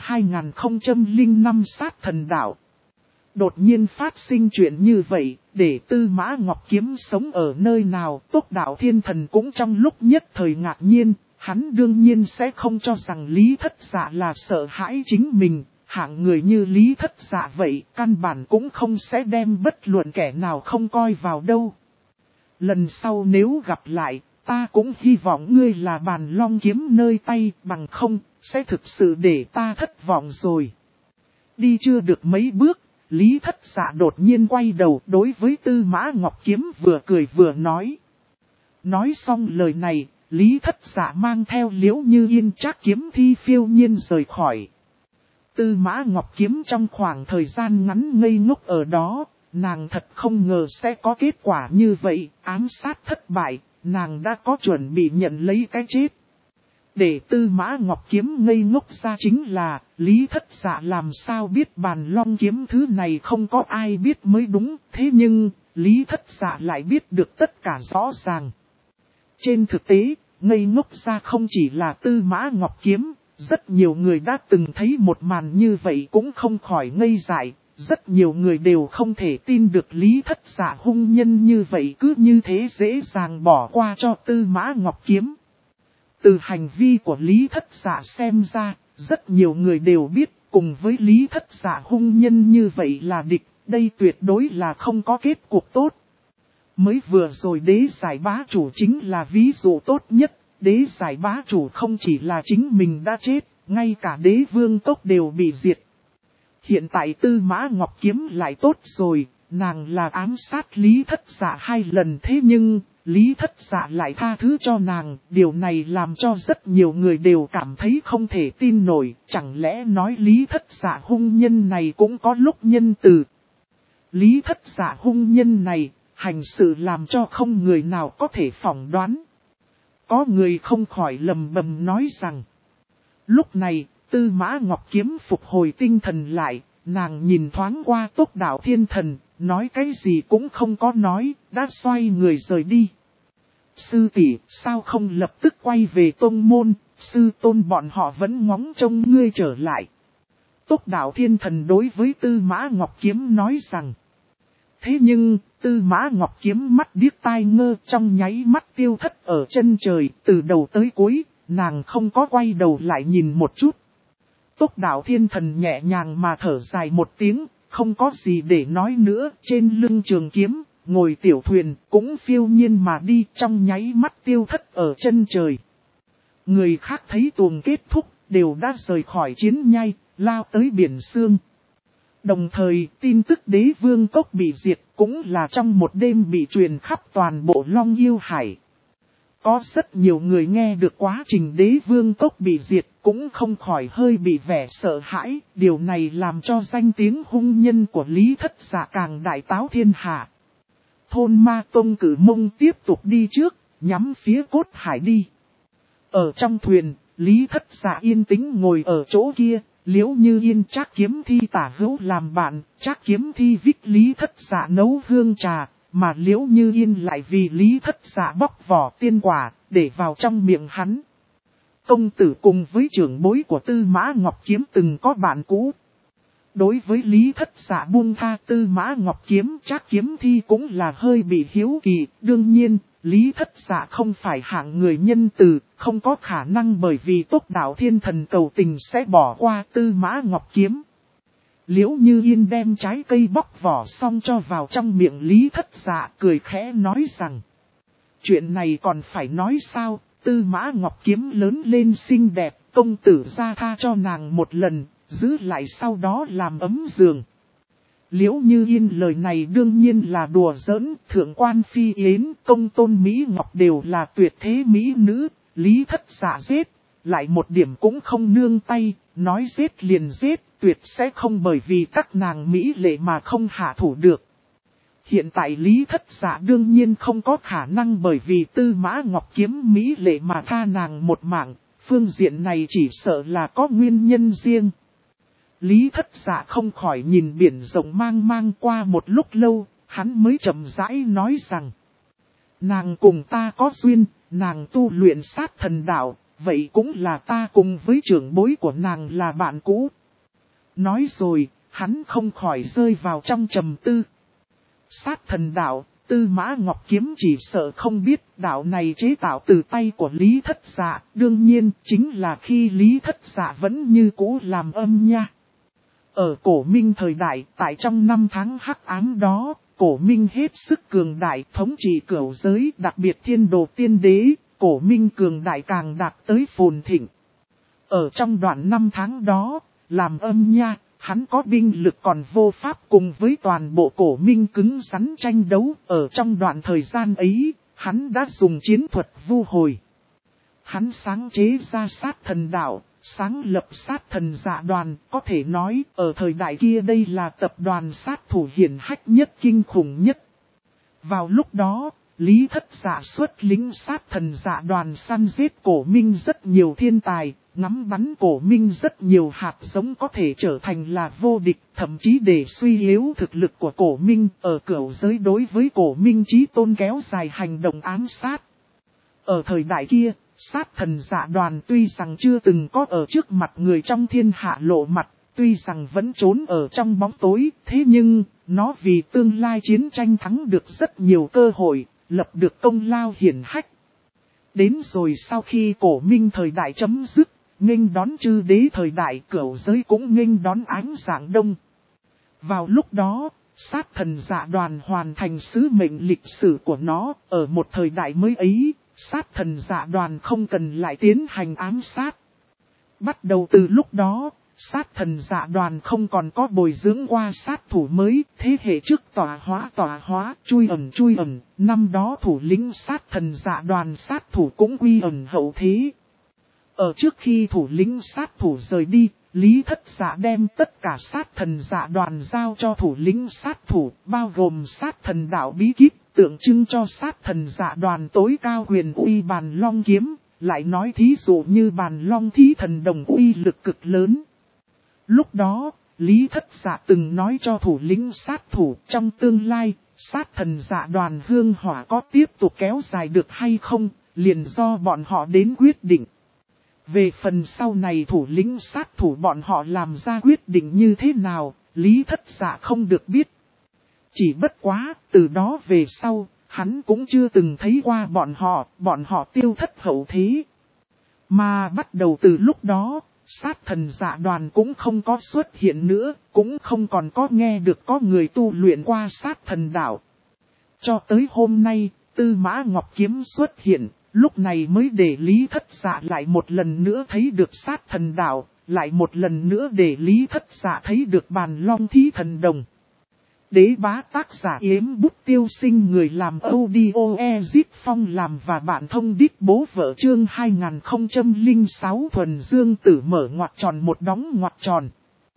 Speaker 1: 2005 sát thần đạo. Đột nhiên phát sinh chuyện như vậy, để Tư Mã Ngọc kiếm sống ở nơi nào, Tốc đạo thiên thần cũng trong lúc nhất thời ngạc nhiên, hắn đương nhiên sẽ không cho rằng Lý Thất Dạ là sợ hãi chính mình, hạng người như Lý Thất Dạ vậy, căn bản cũng không sẽ đem bất luận kẻ nào không coi vào đâu. Lần sau nếu gặp lại, ta cũng hy vọng ngươi là bàn long kiếm nơi tay, bằng không, sẽ thực sự để ta thất vọng rồi. Đi chưa được mấy bước, Lý Thất Dạ đột nhiên quay đầu đối với Tư Mã Ngọc kiếm vừa cười vừa nói. Nói xong lời này, Lý Thất Dạ mang theo Liễu Như Yên Trác kiếm thi phiêu nhiên rời khỏi. Tư Mã Ngọc kiếm trong khoảng thời gian ngắn ngây ngốc ở đó, nàng thật không ngờ sẽ có kết quả như vậy, ám sát thất bại, nàng đã có chuẩn bị nhận lấy cái chết. Để Tư Mã Ngọc kiếm ngây ngốc ra chính là, Lý Thất Dạ làm sao biết bàn long kiếm thứ này không có ai biết mới đúng, thế nhưng, Lý Thất Dạ lại biết được tất cả rõ ràng. Trên thực tế, ngây ngốc ra không chỉ là Tư Mã Ngọc kiếm, rất nhiều người đã từng thấy một màn như vậy cũng không khỏi ngây dại. Rất nhiều người đều không thể tin được Lý Thất Dạ hung nhân như vậy cứ như thế dễ dàng bỏ qua cho Tư Mã Ngọc kiếm. Từ hành vi của Lý Thất Dạ xem ra, rất nhiều người đều biết cùng với Lý Thất Dạ hung nhân như vậy là địch, đây tuyệt đối là không có kết cục tốt. Mới vừa rồi đế giải bá chủ chính là ví dụ tốt nhất, đế giải bá chủ không chỉ là chính mình đã chết, ngay cả đế vương tốc đều bị diệt. Hiện tại Tư Mã Ngọc Kiếm lại tốt rồi, nàng là ám sát Lý Thất Dạ 2 lần, thế nhưng Lý Thất Dạ lại tha thứ cho nàng, điều này làm cho rất nhiều người đều cảm thấy không thể tin nổi, chẳng lẽ nói Lý Thất Dạ hung nhân này cũng có lúc nhân từ. Lý Thất Dạ hung nhân này, hành sự làm cho không người nào có thể phỏng đoán. Có người không khỏi lầm bầm nói rằng, lúc này, Tư Mã Ngọc Kiếm phục hồi tinh thần lại, nàng nhìn thoáng qua Tốc Đạo Thiên Thần, nói cái gì cũng không có nói, đã xoay người rời đi. Sư tỷ, sao không lập tức quay về tông môn, sư tôn bọn họ vẫn ngóng trông ngươi trở lại. Tốc Đạo Thiên Thần đối với Tư Mã Ngọc Kiếm nói rằng. Thế nhưng, Tư Mã Ngọc Kiếm mắt điếc tai ngơ, trong nháy mắt tiêu thất ở chân trời, từ đầu tới cuối, nàng không có quay đầu lại nhìn một chút. Tốc Đạo Thiên Thần nhẹ nhàng mà thở dài một tiếng, không có gì để nói nữa, trên lưng trường kiếm, ngồi tiểu thuyền, cũng phiêu nhiên mà đi, trong nháy mắt tiêu thất ở chân trời. Người khác thấy tuồng kết thúc, đều đã rời khỏi chiến nhai, lao tới biển sương. Đồng thời, tin tức đế vương cốc bị diệt, cũng là trong một đêm bị truyền khắp toàn bộ Long Yêu Hải. Có rất nhiều người nghe được quá trình đế vương cốc bị diệt, cũng không khỏi hơi bị vẻ sợ hãi, điều này làm cho danh tiếng hung nhân của Lý Thất Dạ càng đại táo thiên hạ. Thôn Ma Tông Cử Mông tiếp tục đi trước, nhắm phía Cốt Hải đi. Ở trong thuyền, Lý Thất Dạ yên tĩnh ngồi ở chỗ kia, Liễu Như Yên Trác Kiếm Thi tả hữu làm bạn, Trác Kiếm Thi vích Lý Thất Dạ nấu hương trà, mà Liễu Như Yên lại vì Lý Thất Dạ bóc vỏ tiên quả, để vào trong miệng hắn. Công tử cùng với trưởng bối của Tư Mã Ngọc Kiếm từng có bạn cũ. Đối với Lý Thất Dạ buông tha Tư Mã Ngọc Kiếm, Trác Kiếm Thi cũng là hơi bị hiếu kỳ. Đương nhiên, Lý Thất Dạ không phải hạng người nhân từ, không có khả năng bởi vì Tốc Đạo Thiên Thần cầu tình sẽ bỏ qua Tư Mã Ngọc Kiếm. Liễu Như Yên đem trái cây bóc vỏ xong cho vào trong miệng Lý Thất Dạ, cười khẽ nói rằng. Chuyện này còn phải nói sao, Tư Mã Ngọc Kiếm lớn lên xinh đẹp, công tử ra tha cho nàng một lần, giữ lại sau đó làm ấm giường. Liễu Như Yên lời này đương nhiên là đùa giỡn, thượng quan Phi Yến, công tôn Mỹ Ngọc đều là tuyệt thế mỹ nữ, Lý Thất Dạ giết, lại một điểm cũng không nương tay, nói giết liền giết, tuyệt sẽ không bởi vì các nàng mỹ lệ mà không hạ thủ được. Hiện tại Lý Thất Dạ đương nhiên không có khả năng bởi vì Tư Mã Ngọc Kiếm mỹ lệ mà tha nàng một mạng, phương diện này chỉ sợ là có nguyên nhân riêng. Lý Thất Dạ không khỏi nhìn biển rộng mang mang qua một lúc lâu, hắn mới chậm rãi nói rằng. Nàng cùng ta có duyên, nàng tu luyện sát thần đạo, vậy cũng là ta cùng với trưởng bối của nàng là bạn cũ. Nói rồi, hắn không khỏi rơi vào trong trầm tư. Sát thần đạo, Tư Mã Ngọc Kiếm chỉ sợ không biết đạo này chế tạo từ tay của Lý Thất Dạ, đương nhiên chính là khi Lý Thất Dạ vẫn như cũ làm âm nha. Ở Cổ Minh thời đại, tại trong năm tháng hắc ám đó, Cổ Minh hết sức cường đại thống trị cửu giới, đặc biệt Thiên Đồ Tiên Đế, Cổ Minh cường đại càng đạt tới phồn thịnh. Ở trong đoạn năm tháng đó, làm âm nha, hắn có binh lực còn vô pháp cùng với toàn bộ Cổ Minh cứng rắn tranh đấu. Ở trong đoạn thời gian ấy, hắn đã dùng chiến thuật vu hồi. Hắn sáng chế ra sát thần đạo, sáng lập sát thần dạ đoàn, có thể nói ở thời đại kia đây là tập đoàn sát thủ hiển hách nhất kinh khủng nhất. Vào lúc đó, Lý Thất Dạ xuất lính sát thần dạ đoàn săn giết Cổ Minh rất nhiều thiên tài, ngắm bắn Cổ Minh rất nhiều hạt giống có thể trở thành là vô địch, thậm chí để suy yếu thực lực của Cổ Minh ở cửu giới đối với Cổ Minh chí tôn kéo dài hành động ám sát. Ở thời đại kia, sát thần dạ đoàn tuy rằng chưa từng có ở trước mặt người trong thiên hạ lộ mặt, tuy rằng vẫn trốn ở trong bóng tối, thế nhưng, nó vì tương lai chiến tranh thắng được rất nhiều cơ hội, lập được công lao hiển hách. Đến rồi sau khi Cổ Minh thời đại chấm dứt, nghênh đón chư đế thời đại, cửu giới cũng nghênh đón ánh sáng đông. Vào lúc đó, sát thần dạ đoàn hoàn thành sứ mệnh lịch sử của nó, ở một thời đại mới ấy, sát thần dạ đoàn không cần lại tiến hành ám sát. Bắt đầu từ lúc đó, sát thần dạ đoàn không còn có bồi dưỡng qua sát thủ mới, thế hệ trước tỏa hóa, chui ẩn, năm đó thủ lĩnh sát thần dạ đoàn sát thủ cũng quy ẩn hậu thế. Ở trước khi thủ lĩnh sát thủ rời đi, Lý Thất Dạ đem tất cả sát thần dạ đoàn giao cho thủ lĩnh sát thủ, bao gồm sát thần đạo bí kíp, tượng trưng cho sát thần dạ đoàn tối cao quyền uy bàn long kiếm, lại nói thí dụ như bàn long thí thần đồng uy lực cực lớn. Lúc đó, Lý Thất Dạ từng nói cho thủ lĩnh sát thủ trong tương lai, sát thần dạ đoàn hương hỏa có tiếp tục kéo dài được hay không, liền do bọn họ đến quyết định. Về phần sau này thủ lĩnh sát thủ bọn họ làm ra quyết định như thế nào, Lý Thất Dạ không được biết. Chỉ bất quá, từ đó về sau, hắn cũng chưa từng thấy qua bọn họ tiêu thất hậu thế. Mà bắt đầu từ lúc đó, sát thần dạ đoàn cũng không có xuất hiện nữa, cũng không còn có nghe được có người tu luyện qua sát thần đạo. Cho tới hôm nay, Tư Mã Ngọc Kiếm xuất hiện, lúc này mới để Lý Thất Dạ lại một lần nữa thấy được sát thần đạo, lại một lần nữa để Lý Thất Dạ thấy được bàn long thí thần đồng. Đế bá tác giả Yếm Bút Tiêu Sinh, người làm audio Ezit Phong làm và bạn thông đít bố vợ chương 2006 thuần dương tử mở ngoặc tròn một đóng ngoặc tròn.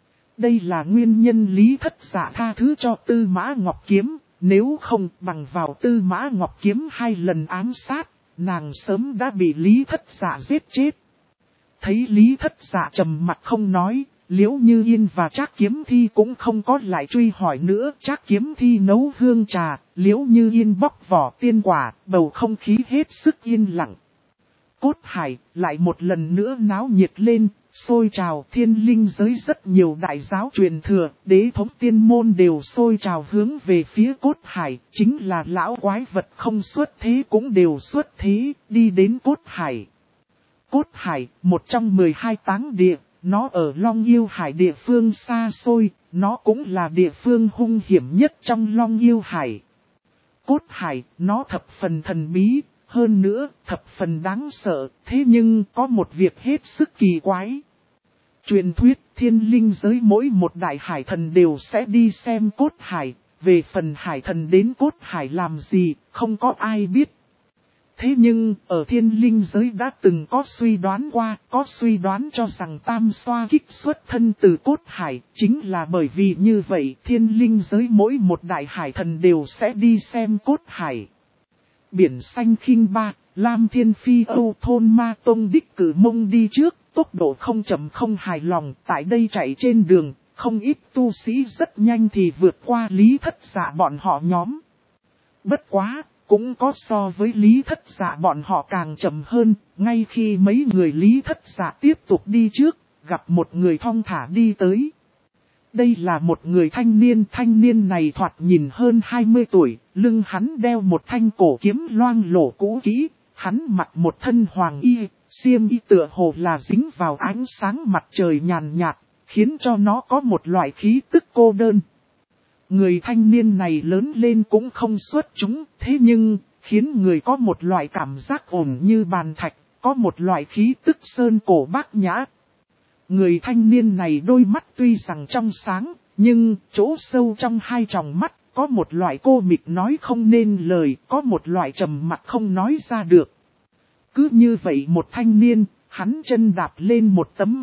Speaker 1: Đây là nguyên nhân Lý Thất Dạ tha thứ cho Tư Mã Ngọc Kiếm, nếu không bằng vào Tư Mã Ngọc Kiếm 2 lần ám sát, nàng sớm đã bị Lý Thất Dạ giết chết. Thấy Lý Thất Dạ trầm mặt không nói, Liễu Như Yên và Trác Kiếm Thi cũng không có lại truy hỏi nữa. Trác Kiếm Thi nấu hương trà, Liễu Như Yên bóc vỏ tiên quả, bầu không khí hết sức yên lặng. Cốt Hải lại một lần nữa náo nhiệt lên, sôi trào. Thiên linh giới rất nhiều đại giáo truyền thừa, đế thống tiên môn đều sôi trào hướng về phía Cốt Hải, chính là lão quái vật không xuất thế cũng đều xuất thế, đi đến Cốt Hải. Cốt Hải, một trong 12 táng địa. Nó ở Long Yêu Hải địa phương xa xôi, nó cũng là địa phương hung hiểm nhất trong Long Yêu Hải. Cốt Hải, nó thập phần thần bí, hơn nữa, thập phần đáng sợ, thế nhưng có một việc hết sức kỳ quái. Truyền thuyết, thiên linh giới mỗi một đại hải thần đều sẽ đi xem Cốt Hải, về phần hải thần đến Cốt Hải làm gì, không có ai biết. Thế nhưng, ở thiên linh giới đã từng có suy đoán qua, có suy đoán cho rằng Tam Xoa Kích xuất thân từ Cốt Hải, chính là bởi vì như vậy thiên linh giới mỗi một đại hải thần đều sẽ đi xem Cốt Hải. Biển xanh khinh ba, Lam Thiên Phi Âu thôn Ma Tông đích cử mông đi trước, tốc độ không chậm không hài lòng, tại đây chạy trên đường, không ít tu sĩ rất nhanh thì vượt qua Lý Thất Dạ bọn họ nhóm. Bất quá! Cũng có so với Lý Thất Dạ bọn họ càng chậm hơn, ngay khi mấy người Lý Thất Dạ tiếp tục đi trước, gặp một người thong thả đi tới. Đây là một người thanh niên này thoạt nhìn hơn 20 tuổi, lưng hắn đeo một thanh cổ kiếm loang lổ cũ kỹ, hắn mặc một thân hoàng y, xiêm y tựa hồ là dính vào ánh sáng mặt trời nhàn nhạt, khiến cho nó có một loại khí tức cô đơn. Người thanh niên này lớn lên cũng không xuất chúng, thế nhưng, khiến người có một loại cảm giác ổn như bàn thạch, có một loại khí tức sơn cổ bát nhã. Người thanh niên này đôi mắt tuy rằng trong sáng, nhưng chỗ sâu trong hai tròng mắt, có một loại cô mịch nói không nên lời, có một loại trầm mặc không nói ra được. Cứ như vậy một thanh niên, hắn chân đạp lên một tấm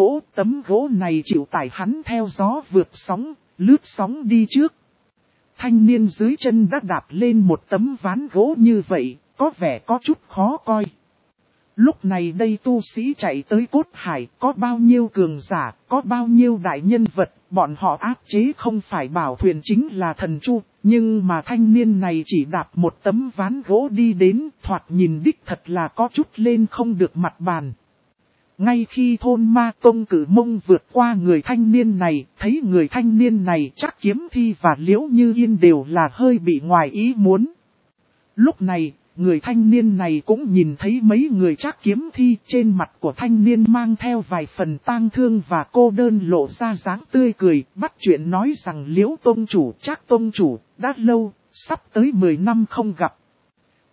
Speaker 1: gỗ này chịu tải hắn theo gió vượt sóng. Lướt sóng đi trước. Thanh niên dưới chân đã đạp lên một tấm ván gỗ như vậy, có vẻ có chút khó coi. Lúc này đây tu sĩ chạy tới Cốt Hải, có bao nhiêu cường giả, có bao nhiêu đại nhân vật, bọn họ áp chế không phải bảo thuyền chính là thần chu, nhưng mà thanh niên này chỉ đạp một tấm ván gỗ đi đến, thoạt nhìn đích thật là có chút lên không được mặt bàn. Ngay khi thôn Ma Tông cử mông vượt qua người thanh niên này, thấy người thanh niên này Trác Kiếm Thi và Liễu Như Yên đều là hơi bị ngoài ý muốn. Lúc này, người thanh niên này cũng nhìn thấy mấy người Trác Kiếm Thi, trên mặt của thanh niên mang theo vài phần tang thương và cô đơn lộ ra dáng tươi cười, bắt chuyện nói rằng Liễu Tông Chủ, Trác Tông Chủ, đã lâu, sắp tới 10 năm không gặp.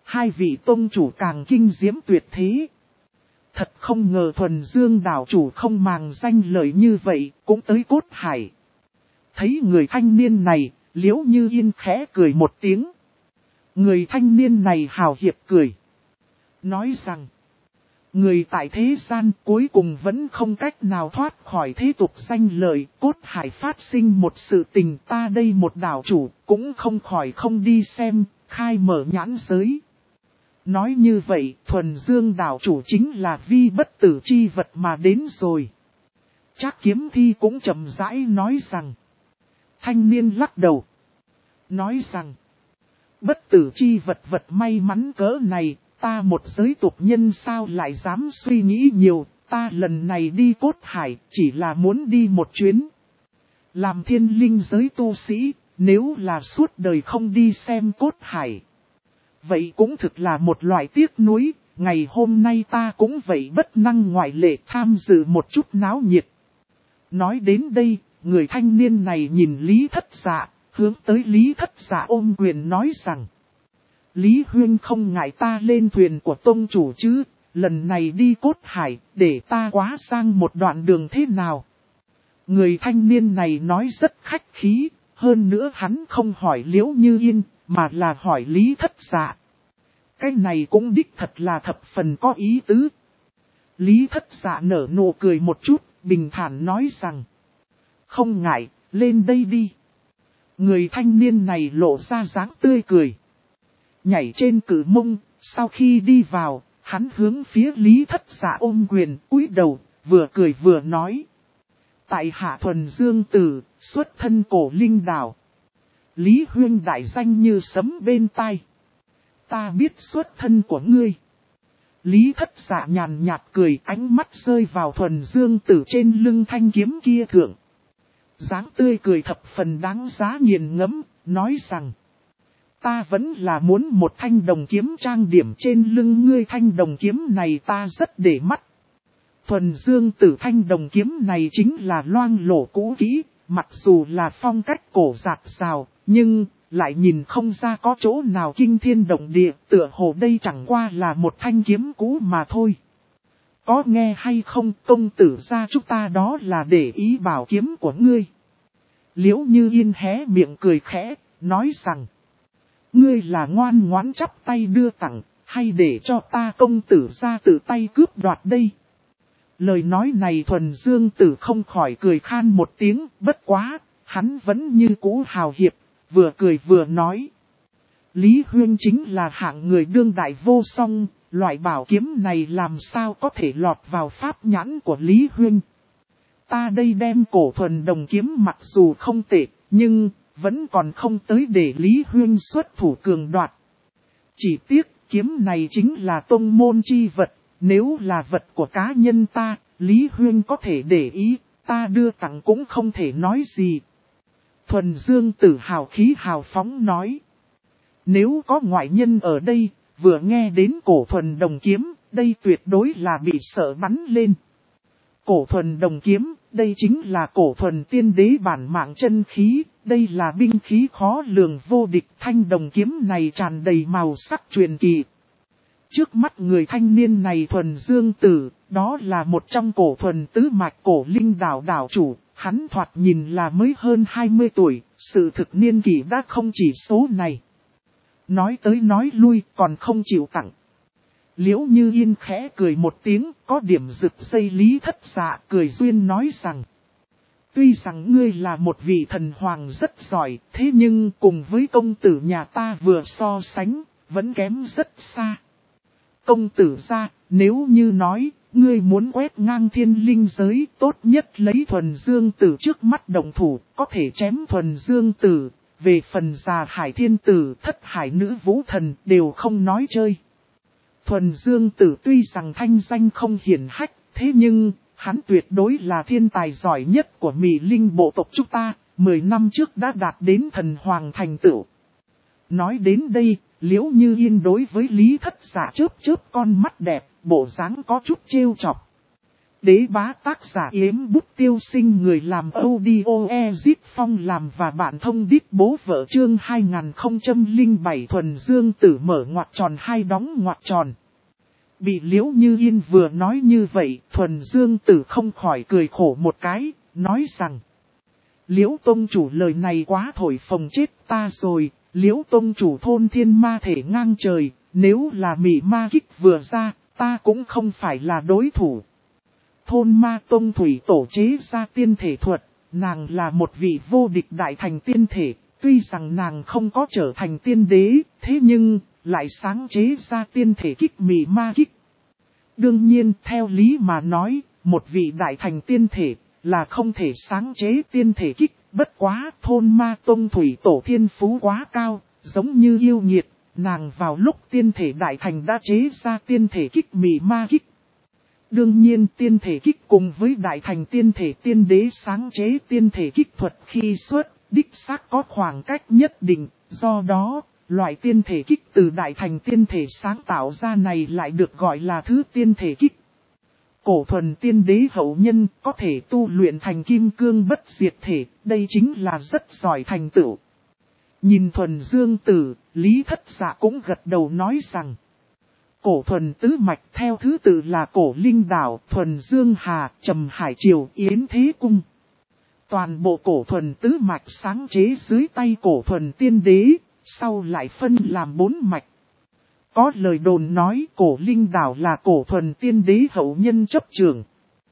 Speaker 1: Hai vị tông chủ càng kinh diễm tuyệt thế. Thật không ngờ Thuần Dương đảo chủ không màng danh lợi như vậy, cũng tới Cốt Hải. Thấy người thanh niên này, Liễu Như Yên khẽ cười một tiếng. Người thanh niên này hào hiệp cười. Nói rằng, người tại thế gian cuối cùng vẫn không cách nào thoát khỏi thế tục danh lợi. Cốt Hải phát sinh một sự tình, ta đây một đảo chủ cũng không khỏi không đi xem, khai mở nhãn giới. Nói như vậy, Thuần Dương đảo chủ chính là vi bất tử chi vật mà đến rồi. Trác Kiếm Thi cũng chậm rãi nói rằng. Thanh niên lắc đầu. Nói rằng, bất tử chi vật vật may mắn cỡ này, ta một giới tục nhân sao lại dám suy nghĩ nhiều, ta lần này đi Cốt Hải chỉ là muốn đi một chuyến. Làm thiên linh giới tu sĩ, nếu là suốt đời không đi xem Cốt Hải. Vậy cũng thực là một loại tiếc nuối, ngày hôm nay ta cũng vậy bất năng ngoại lệ tham dự một chút náo nhiệt. Nói đến đây, người thanh niên này nhìn Lý Thất Dạ, hướng tới Lý Thất Dạ ôm quyền nói rằng. Lý Huyên không ngại ta lên thuyền của tông chủ chứ, lần này đi Cốt Hải, để ta quá sang một đoạn đường thế nào. Người thanh niên này nói rất khách khí, hơn nữa hắn không hỏi Liễu Như Yên, mà là hỏi Lý Thất Dạ. Cái này cũng đích thật là thập phần có ý tứ. Lý Thất Dạ nở nụ cười một chút, bình thản nói rằng. Không ngại, lên đây đi. Người thanh niên này lộ ra dáng tươi cười. Nhảy trên cử mông, sau khi đi vào, hắn hướng phía Lý Thất Dạ ôm quyền, cúi đầu, vừa cười vừa nói. Tại hạ Thuần Dương Tử, xuất thân Cổ Linh Đảo. Lý Huyên đại danh như sấm bên tai. Ta biết xuất thân của ngươi. Lý Thất Dạ nhàn nhạt cười, ánh mắt rơi vào Thuần Dương Tử trên lưng thanh kiếm kia thượng. Dáng tươi cười thập phần đáng giá nghiền ngẫm, nói rằng. Ta vẫn là muốn một thanh đồng kiếm trang điểm trên lưng ngươi, thanh đồng kiếm này ta rất để mắt. Thuần Dương Tử thanh đồng kiếm này chính là loang lổ cũ kỹ, mặc dù là phong cách cổ dạt rào, nhưng lại nhìn không ra có chỗ nào kinh thiên động địa, tựa hồ đây chẳng qua là một thanh kiếm cũ mà thôi. Có nghe hay không, công tử gia chúng ta đó là để ý bảo kiếm của ngươi. Liễu Như Yên hé miệng cười khẽ, nói rằng. Ngươi là ngoan ngoãn chắp tay đưa tặng, hay để cho ta công tử gia tự tay cướp đoạt đây. Lời nói này Thuần Dương Tử không khỏi cười khan một tiếng, bất quá, hắn vẫn như cũ hào hiệp, vừa cười vừa nói. Lý Huyên chính là hạng người đương đại vô song, loại bảo kiếm này làm sao có thể lọt vào pháp nhãn của Lý Huyên. Ta đây đem cổ thuần đồng kiếm mặc dù không tệ, nhưng vẫn còn không tới để Lý Huyên xuất thủ cường đoạt. Chỉ tiếc kiếm này chính là tông môn chi vật, nếu là vật của cá nhân ta, Lý Huyên có thể để ý, ta đưa tặng cũng không thể nói gì. Thuần Dương Tử hào khí hào phóng nói. Nếu có ngoại nhân ở đây, vừa nghe đến cổ thuần đồng kiếm, đây tuyệt đối là bị sợ bắn lên. Cổ thuần đồng kiếm, đây chính là cổ thuần tiên đế bản mạng chân khí, đây là binh khí khó lường vô địch, thanh đồng kiếm này tràn đầy màu sắc truyền kỳ. Trước mắt người thanh niên này Thuần Dương Tử, đó là một trong cổ thuần tứ mạch Cổ Linh đảo đảo chủ, hắn thoạt nhìn là mới hơn 20 tuổi, sự thực niên kỷ đã không chỉ số này. Nói tới nói lui còn không chịu tặng. Liễu Như Yên khẽ cười một tiếng, có điểm rực dây Lý Thất Dạ cười duyên nói rằng. Tuy rằng ngươi là một vị thần hoàng rất giỏi, thế nhưng cùng với công tử nhà ta vừa so sánh, vẫn kém rất xa. Công tử ra, nếu như nói, ngươi muốn quét ngang thiên linh giới, tốt nhất lấy Thuần Dương Tử trước mắt đồng thủ, có thể chém Thuần Dương Tử, về phần già Hải Thiên Tử, Thất Hải Nữ Vũ Thần, đều không nói chơi. Thuần Dương Tử tuy rằng thanh danh không hiển hách, thế nhưng, hắn tuyệt đối là thiên tài giỏi nhất của Mị Linh bộ tộc chúng ta, 10 năm trước đã đạt đến thần hoàng thành tựu. Nói đến đây, Liễu Như Yên đối với Lý Thất Dạ chớp chớp con mắt đẹp, bộ dáng có chút trêu chọc. Đế bá tác giả Yếm Bút Tiêu Sinh, người làm audio Ezit Phong làm và bạn thông đít bố vợ, chương 2007 thuần dương tử mở ngoặc tròn hai đóng ngoặc tròn. Bị Liễu Như Yên vừa nói như vậy, thuần dương tử không khỏi cười khổ một cái, nói rằng: Liễu tông chủ lời này quá thổi phồng chết ta rồi, Liễu tông chủ thôn thiên ma thể ngang trời, nếu là mị ma kích vừa ra, ta cũng không phải là đối thủ. Thôn ma tông thủy tổ chế ra tiên thể thuật, nàng là một vị vô địch đại thành tiên thể, tuy rằng nàng không có trở thành tiên đế, thế nhưng lại sáng chế ra tiên thể kích mị ma kích. Đương nhiên theo lý mà nói, một vị đại thành tiên thể là không thể sáng chế tiên thể kích, bất quá thôn ma tông thủy tổ thiên phú quá cao, giống như yêu nghiệt, nàng vào lúc tiên thể đại thành đã chế ra tiên thể kích mị ma kích. Đương nhiên tiên thể kích cùng với đại thành tiên thể tiên đế sáng chế tiên thể kích thuật khi xuất, đích xác có khoảng cách nhất định, do đó, loại tiên thể kích từ đại thành tiên thể sáng tạo ra này lại được gọi là thứ tiên thể kích. Cổ thuần tiên đế hậu nhân có thể tu luyện thành kim cương bất diệt thể, đây chính là rất giỏi thành tựu. Nhìn thuần dương tử, Lý Thất Dạ cũng gật đầu nói rằng: cổ thuần tứ mạch theo thứ tự là cổ linh đảo, thuần dương hà, trầm hải triều, yến thế cung. Toàn bộ cổ thuần tứ mạch sáng chế dưới tay cổ thuần tiên đế, sau lại phân làm 4 mạch. Có lời đồn nói cổ linh đảo là cổ thuần tiên đế hậu nhân chấp trường.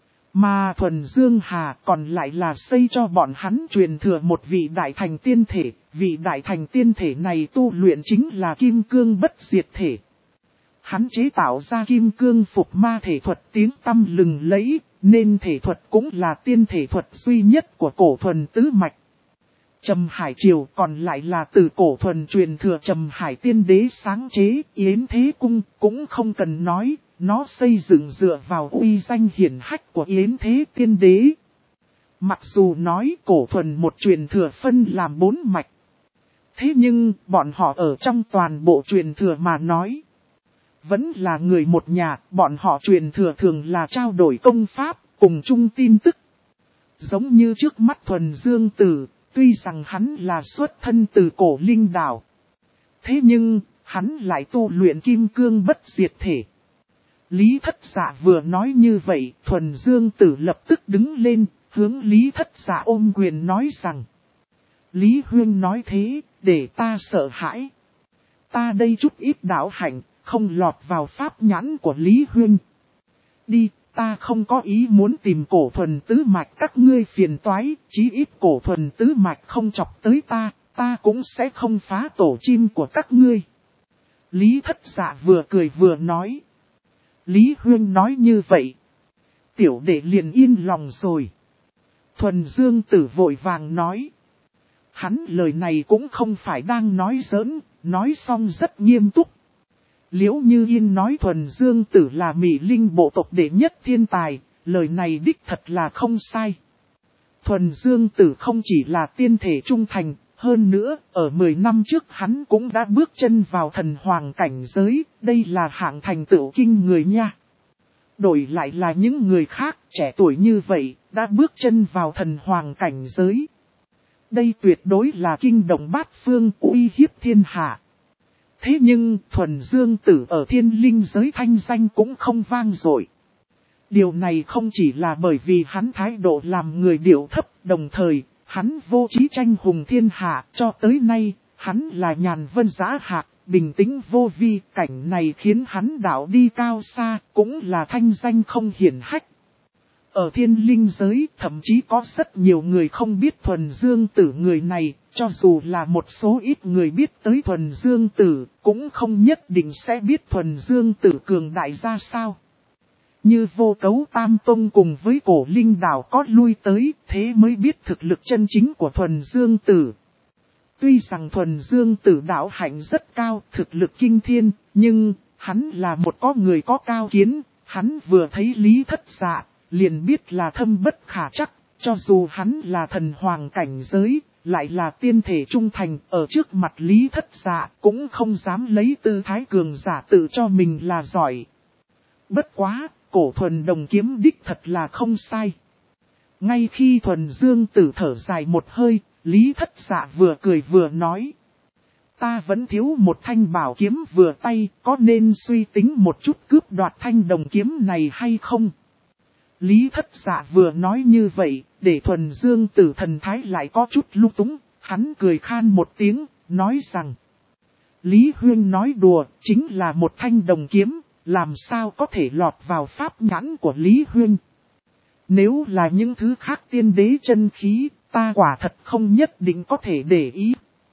Speaker 1: Mà thuần dương hà còn lại là xây cho bọn hắn truyền thừa một vị đại thành tiên thể. Vị đại thành tiên thể này tu luyện chính là kim cương bất diệt thể. Hắn chế tạo ra kim cương phục ma thể thuật tiếng tăm lừng lẫy, nên thể thuật cũng là tiên thể thuật duy nhất của cổ thuần tứ mạch. Trầm Hải Triều còn lại là từ cổ thuần truyền thừa Trầm Hải tiên đế sáng chế, yến thế cung cũng không cần nói, nó xây dựng dựa vào uy danh hiển hách của yến thế tiên đế. Mặc dù nói cổ thuần một truyền thừa phân làm 4 mạch, thế nhưng bọn họ ở trong toàn bộ truyền thừa mà nói, vẫn là người một nhà, bọn họ truyền thừa thường là trao đổi công pháp, cùng chung tin tức. Giống như trước mắt thuần dương tử, tuy rằng hắn là xuất thân từ cổ linh đảo, thế nhưng hắn lại tu luyện kim cương bất diệt thể. Lý Thất Dạ vừa nói như vậy, thuần dương tử lập tức đứng lên, hướng Lý Thất Dạ ôm quyền nói rằng: Lý Huyên nói thế, để ta sợ hãi. Ta đây chút ít đạo hạnh, không lọt vào pháp nhãn của Lý Huyên. Đi, ta không có ý muốn tìm cổ thuần tứ mạch các ngươi phiền toái, chí ít cổ thuần tứ mạch không chọc tới ta, ta cũng sẽ không phá tổ chim của các ngươi. Lý Thất Dạ vừa cười vừa nói. Lý Huyên nói như vậy, tiểu đệ liền yên lòng rồi. Thuần Dương Tử vội vàng nói. Hắn lời này cũng không phải đang nói giỡn, nói xong rất nghiêm túc. Liễu Như Yên nói thuần dương tử là Mị Linh bộ tộc đệ nhất thiên tài, lời này đích thật là không sai. Thuần dương tử không chỉ là tiên thể trung thành, hơn nữa, ở 10 năm trước hắn cũng đã bước chân vào thần hoàng cảnh giới, đây là hạng thành tựu kinh người nha. Đổi lại là những người khác, trẻ tuổi như vậy, đã bước chân vào thần hoàng cảnh giới. Đây tuyệt đối là kinh động bát phương, uy hiếp thiên hạ. Thế nhưng thuần dương tử ở thiên linh giới thanh danh cũng không vang dội. Điều này không chỉ là bởi vì hắn thái độ làm người điệu thấp, đồng thời, hắn vô trí tranh hùng thiên hạ, cho tới nay, hắn là nhàn vân dã hạc, bình tĩnh vô vi, cảnh này khiến hắn đạo đi cao xa, cũng là thanh danh không hiển hách. Ở thiên linh giới, thậm chí có rất nhiều người không biết thuần dương tử người này, cho dù là một số ít người biết tới thuần dương tử, cũng không nhất định sẽ biết thuần dương tử cường đại ra sao. Như Vô Cấu Tam Tông cùng với cổ linh đảo có lui tới, thế mới biết thực lực chân chính của thuần dương tử. Tuy rằng thuần dương tử đạo hạnh rất cao, thực lực kinh thiên, nhưng hắn là một có người có cao kiến, hắn vừa thấy Lý Thất Dạ, liền biết là thâm bất khả chắc, cho dù hắn là thần hoàng cảnh giới, lại là tiên thể trung thành, ở trước mặt Lý Thất Dạ cũng không dám lấy tư thái cường giả tự cho mình là giỏi. Bất quá, cổ thuần đồng kiếm đích thật là không sai. Ngay khi thuần dương tử thở dài một hơi, Lý Thất Dạ vừa cười vừa nói. Ta vẫn thiếu một thanh bảo kiếm vừa tay, có nên suy tính một chút cướp đoạt thanh đồng kiếm này hay không? Lý Thất Dạ vừa nói như vậy, để thuần dương tử thần thái lại có chút lung túng, hắn cười khan một tiếng, nói rằng. Lý Huyên nói đùa, chính là một thanh đồng kiếm, làm sao có thể lọt vào pháp nhãn của Lý Huyên. Nếu là những thứ khác tiên đế chân khí, ta quả thật không nhất định có thể để ý.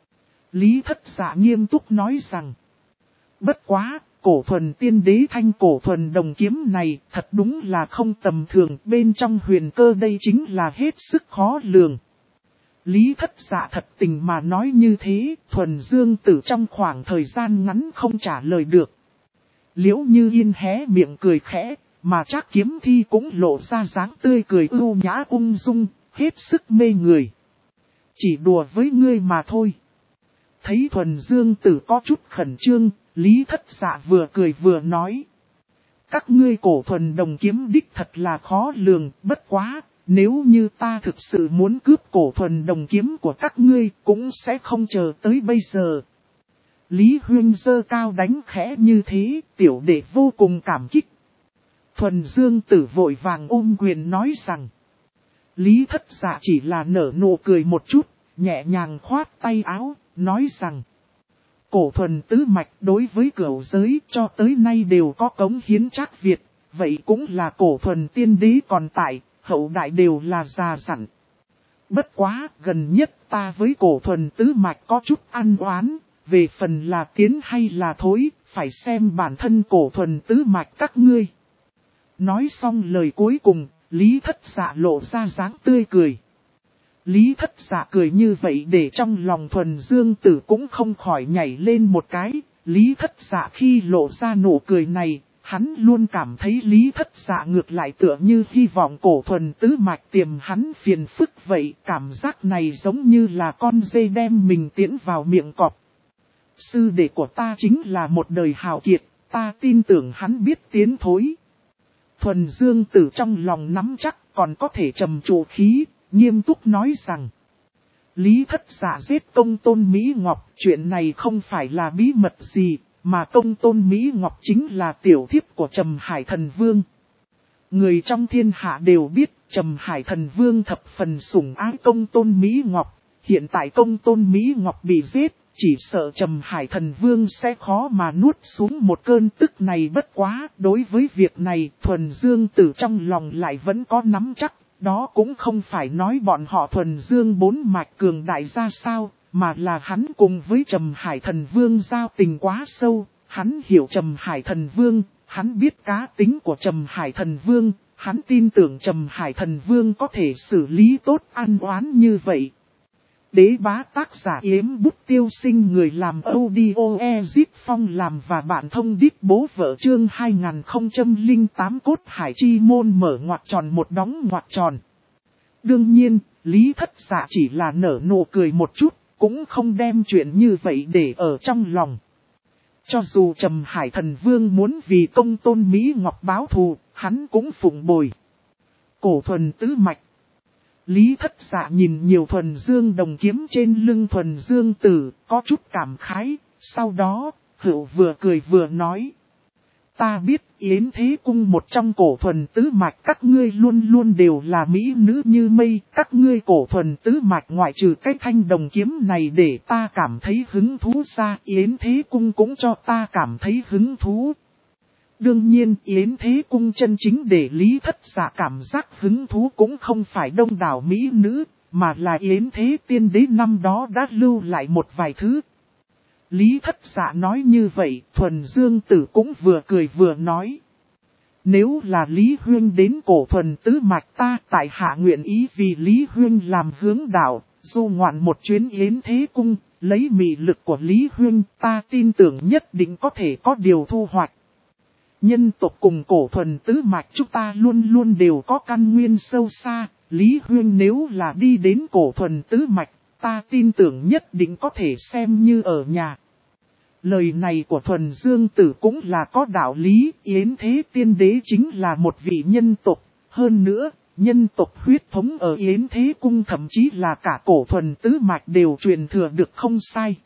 Speaker 1: Lý Thất Dạ nghiêm túc nói rằng. Bất quá, cổ thuần tiên đế thanh cổ thuần đồng kiếm này thật đúng là không tầm thường. Bên trong huyền cơ đây chính là hết sức khó lường. Lý Thất Dạ thật tình mà nói như thế, thuần dương tử trong khoảng thời gian ngắn không trả lời được. Liễu Như Yên hé miệng cười khẽ, mà Trác Kiếm Thi cũng lộ ra dáng tươi cười ưu nhã ung dung, hết sức mê người. Chỉ đùa với ngươi mà thôi. Thấy thuần dương tử có chút khẩn trương, Lý Thất Dạ vừa cười vừa nói. Các ngươi cổ thuần đồng kiếm đích thật là khó lường, bất quá, nếu như ta thực sự muốn cướp cổ thuần đồng kiếm của các ngươi cũng sẽ không chờ tới bây giờ. Lý Huyên giơ cao đánh khẽ như thế, tiểu đệ vô cùng cảm kích. Thuần dương tử vội vàng ôm quyền nói rằng. Lý Thất Dạ chỉ là nở nụ cười một chút, nhẹ nhàng khoát tay áo, nói rằng. Cổ thuần tứ mạch đối với cửu giới cho tới nay đều có cống hiến Trác Việt, vậy cũng là cổ thuần tiên đế còn tại, hậu đại đều là già dặn. Bất quá, gần nhất ta với cổ thuần tứ mạch có chút ăn oán, về phần là tiến hay là thối, phải xem bản thân cổ thuần tứ mạch các ngươi. Nói xong lời cuối cùng, Lý Thất Dạ lộ ra dáng tươi cười. Lý Thất Dạ cười như vậy để trong lòng thuần dương tử cũng không khỏi nhảy lên một cái. Lý Thất Dạ khi lộ ra nụ cười này, hắn luôn cảm thấy Lý Thất Dạ ngược lại tựa như hy vọng cổ thuần tứ mạch tiềm hắn phiền phức vậy. Cảm giác này giống như là con dê đem mình tiễn vào miệng cọp. Sư đệ của ta chính là một đời hào kiệt, ta tin tưởng hắn biết tiến thối. Thuần dương tử trong lòng nắm chắc còn có thể trầm trụ khí, nghiêm túc nói rằng. Lý Thất Dạ giết Công Tôn Mỹ Ngọc, chuyện này không phải là bí mật gì, mà Công Tôn Mỹ Ngọc chính là tiểu thiếp của Trầm Hải Thần Vương. Người trong thiên hạ đều biết Trầm Hải Thần Vương thập phần sủng ái Công Tôn Mỹ Ngọc, hiện tại Công Tôn Mỹ Ngọc bị giết. Chỉ sợ Trầm Hải Thần Vương sẽ khó mà nuốt xuống một cơn tức này. Bất quá, đối với việc này, thuần dương tử trong lòng lại vẫn có nắm chắc. Đó cũng không phải nói bọn họ thuần dương bốn mạch cường đại ra sao, mà là hắn cùng với Trầm Hải Thần Vương giao tình quá sâu. Hắn hiểu Trầm Hải Thần Vương, hắn biết cá tính của Trầm Hải Thần Vương, hắn tin tưởng Trầm Hải Thần Vương có thể xử lý tốt ăn oán như vậy. Đế bá tác giả Yếm Bút Tiêu Sinh, người làm audio Ezit Phong làm và bạn thông đít bố vợ chương 2008 cốt hải chi môn mở ngoặc tròn một đóng ngoặc tròn. Đương nhiên, Lý Thất Dạ chỉ là nở nụ cười một chút, cũng không đem chuyện như vậy để ở trong lòng. Cho dù Trầm Hải Thần Vương muốn vì Công Tôn Mỹ Ngọc báo thù, hắn cũng phụng bồi. Cổ thuần tứ mạch. Lý Thất Dạ nhìn nhiều thuần dương đồng kiếm trên lưng thuần dương tử, có chút cảm khái, sau đó, Hựu vừa cười vừa nói. Ta biết Yến Thế Cung một trong cổ thuần tứ mạch các ngươi luôn luôn đều là mỹ nữ như mây, các ngươi cổ thuần tứ mạch ngoại trừ cái thanh đồng kiếm này để ta cảm thấy hứng thú ra, Yến Thế Cung cũng cho ta cảm thấy hứng thú. Đương nhiên Yến Thế Cung chân chính để Lý Thất Dạ cảm giác hứng thú cũng không phải đông đảo mỹ nữ, mà là Yến Thế Tiên Đế năm đó đã lưu lại một vài thứ. Lý Thất Dạ nói như vậy, thuần dương tử cũng vừa cười vừa nói. Nếu là Lý Huyên đến cổ thuần tứ mạch ta tại hạ nguyện ý vì Lý Huyên làm hướng đạo, du ngoạn một chuyến Yến Thế Cung, lấy mị lực của Lý Huyên ta tin tưởng nhất định có thể có điều thu hoạch. Nhân tộc cùng cổ thuần tứ mạch chúng ta luôn luôn đều có căn nguyên sâu xa, Lý Huyên nếu là đi đến cổ thuần tứ mạch, ta tin tưởng nhất định có thể xem như ở nhà. Lời này của Thuần Dương Tử cũng là có đạo lý, Yến Thế Tiên Đế chính là một vị nhân tộc, hơn nữa, nhân tộc huyết thống ở Yến Thế Cung thậm chí là cả cổ thuần tứ mạch đều truyền thừa được không sai.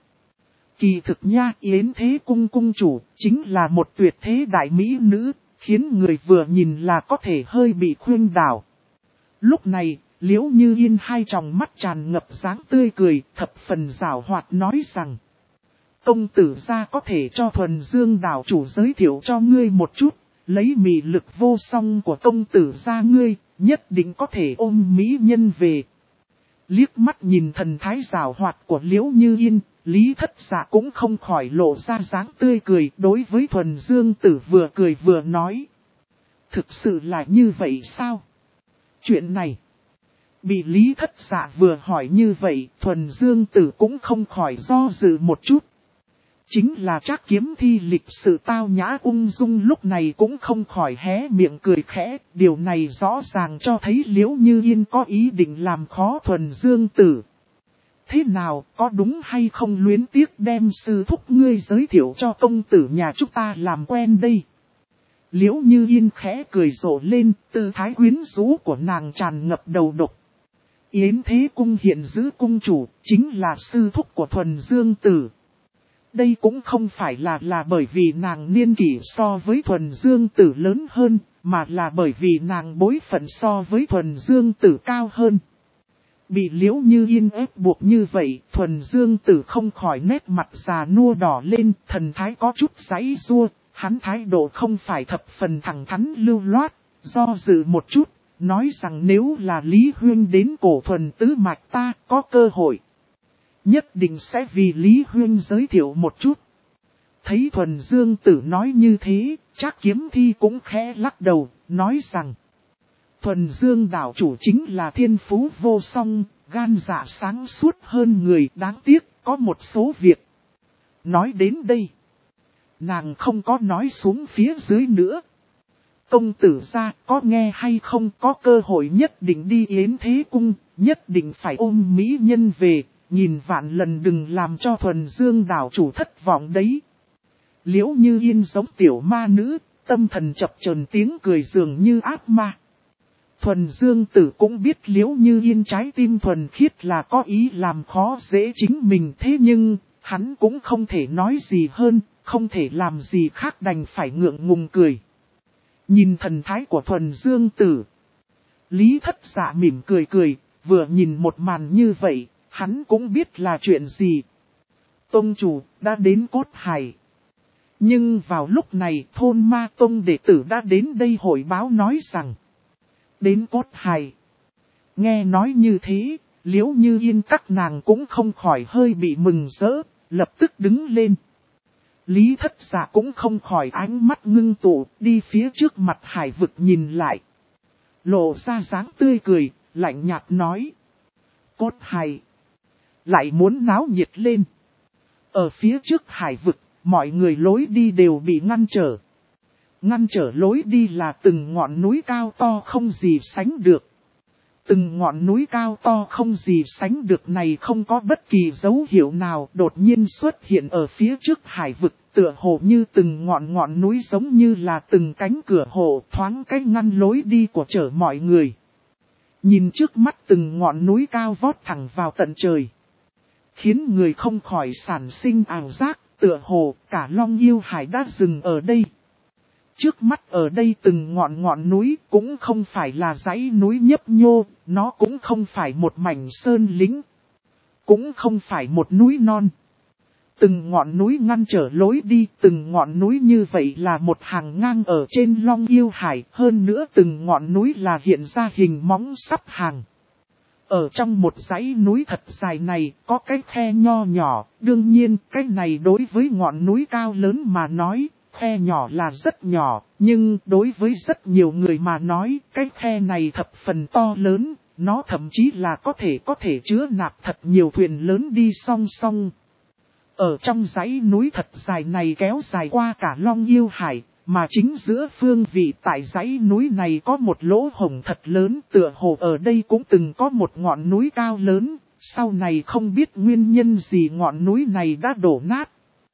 Speaker 1: Kỳ thực nha, Yến Thế Cung cung chủ chính là một tuyệt thế đại mỹ nữ, khiến người vừa nhìn là có thể hơi bị khuyên đảo. Lúc này, Liễu Như Yên hai tròng mắt tràn ngập dáng tươi cười, thập phần giảo hoạt nói rằng: công tử gia có thể cho Thuần Dương đảo chủ giới thiệu cho ngươi một chút, lấy mị lực vô song của công tử gia ngươi, nhất định có thể ôm mỹ nhân về. Liếc mắt nhìn thần thái giảo hoạt của Liễu Như Yên, Lý Thất Dạ cũng không khỏi lộ ra dáng tươi cười, đối với Thuần Dương Tử vừa cười vừa nói: thực sự là như vậy sao? Chuyện này, bị Lý Thất Dạ vừa hỏi như vậy, Thuần Dương Tử cũng không khỏi do dự một chút. Chính là Trác Kiếm Thi lịch sự tao nhã ung dung lúc này cũng không khỏi hé miệng cười khẽ, điều này rõ ràng cho thấy Liễu Như Yên có ý định làm khó Thuần Dương Tử. Thế nào, có đúng hay không luyến tiếc đem sư thúc ngươi giới thiệu cho công tử nhà chúng ta làm quen đây? Liễu Như Yên khẽ cười rộ lên, tư thái quyến rũ của nàng tràn ngập đầu độc. Yến Thế Cung hiện giữ cung chủ, chính là sư thúc của Thuần Dương Tử. Đây cũng không phải là bởi vì nàng niên kỷ so với Thuần Dương Tử lớn hơn, mà là bởi vì nàng bối phận so với Thuần Dương Tử cao hơn. Bị Liễu Như Yên ép buộc như vậy, Thuần Dương Tử không khỏi nét mặt già nua đỏ lên, thần thái có chút giãy giụa, hắn thái độ không phải thập phần thẳng thắn lưu loát, do dự một chút, nói rằng nếu là Lý Huyên đến cổ thuần tứ mạch ta có cơ hội, nhất định sẽ vì Lý Huyên giới thiệu một chút. Thấy Thuần Dương Tử nói như thế, Trác Kiếm Thi cũng khẽ lắc đầu, nói rằng: Thuần Dương đảo chủ chính là thiên phú vô song, gan dạ sáng suốt hơn người, đáng tiếc có một số việc. Nói đến đây, nàng không có nói xuống phía dưới nữa. Công tử gia có nghe hay không, có cơ hội nhất định đi Yến Thế Cung, nhất định phải ôm mỹ nhân về, nghìn vạn lần đừng làm cho Thuần Dương đảo chủ thất vọng đấy. Liễu Như Yên giống tiểu ma nữ, tâm thần chập chờn tiếng cười dường như ác ma. Thuần Dương Tử cũng biết Liễu Như Yên trái tim thuần khiết là có ý làm khó dễ chính mình, thế nhưng hắn cũng không thể nói gì hơn, không thể làm gì khác đành phải ngượng ngùng cười. Nhìn thần thái của Thuần Dương Tử, Lý Thất Dạ mỉm cười cười, vừa nhìn một màn như vậy, hắn cũng biết là chuyện gì. Tông chủ đã đến Cốt Hải. Nhưng vào lúc này thôn Ma Tông đệ tử đã đến đây hội báo nói rằng đến Cốt Hải. Nghe nói như thế, Liễu Như Yên các nàng cũng không khỏi hơi bị mừng rỡ, lập tức đứng lên. Lý Thất Dạ cũng không khỏi ánh mắt ngưng tụ, đi phía trước mặt hải vực nhìn lại. Lộ ra dáng tươi cười, lạnh nhạt nói: Cốt Hải lại muốn náo nhiệt lên. Ở phía trước hải vực, mọi người lối đi đều bị ngăn trở. Ngăn trở lối đi là từng ngọn núi cao to không gì sánh được. Từng ngọn núi cao to không gì sánh được này không có bất kỳ dấu hiệu nào đột nhiên xuất hiện ở phía trước hải vực, tựa hồ như từng ngọn núi giống như là từng cánh cửa hộ thoáng cách ngăn lối đi của chở mọi người. Nhìn trước mắt từng ngọn núi cao vót thẳng vào tận trời, khiến người không khỏi sản sinh ảo giác, tựa hồ cả Long Yêu Hải đã dừng ở đây. Trước mắt ở đây từng ngọn núi cũng không phải là dãy núi nhấp nhô, nó cũng không phải một mảnh sơn lĩnh, cũng không phải một núi non. Từng ngọn núi ngăn trở lối đi, từng ngọn núi như vậy là một hàng ngang ở trên Long Yêu Hải, hơn nữa từng ngọn núi là hiện ra hình móng sắp hàng. Ở trong một dãy núi thật dài này có cái khe nho nhỏ, đương nhiên cái này đối với ngọn núi cao lớn mà nói, khe nhỏ là rất nhỏ, nhưng đối với rất nhiều người mà nói, cái khe này thập phần to lớn, nó thậm chí là có thể chứa nạp thật nhiều thuyền lớn đi song song. Ở trong dãy núi thật dài này kéo dài qua cả Long Yêu Hải, mà chính giữa phương vị tại dãy núi này có một lỗ hổng thật lớn, tựa hồ ở đây cũng từng có một ngọn núi cao lớn, sau này không biết nguyên nhân gì ngọn núi này đã đổ nát.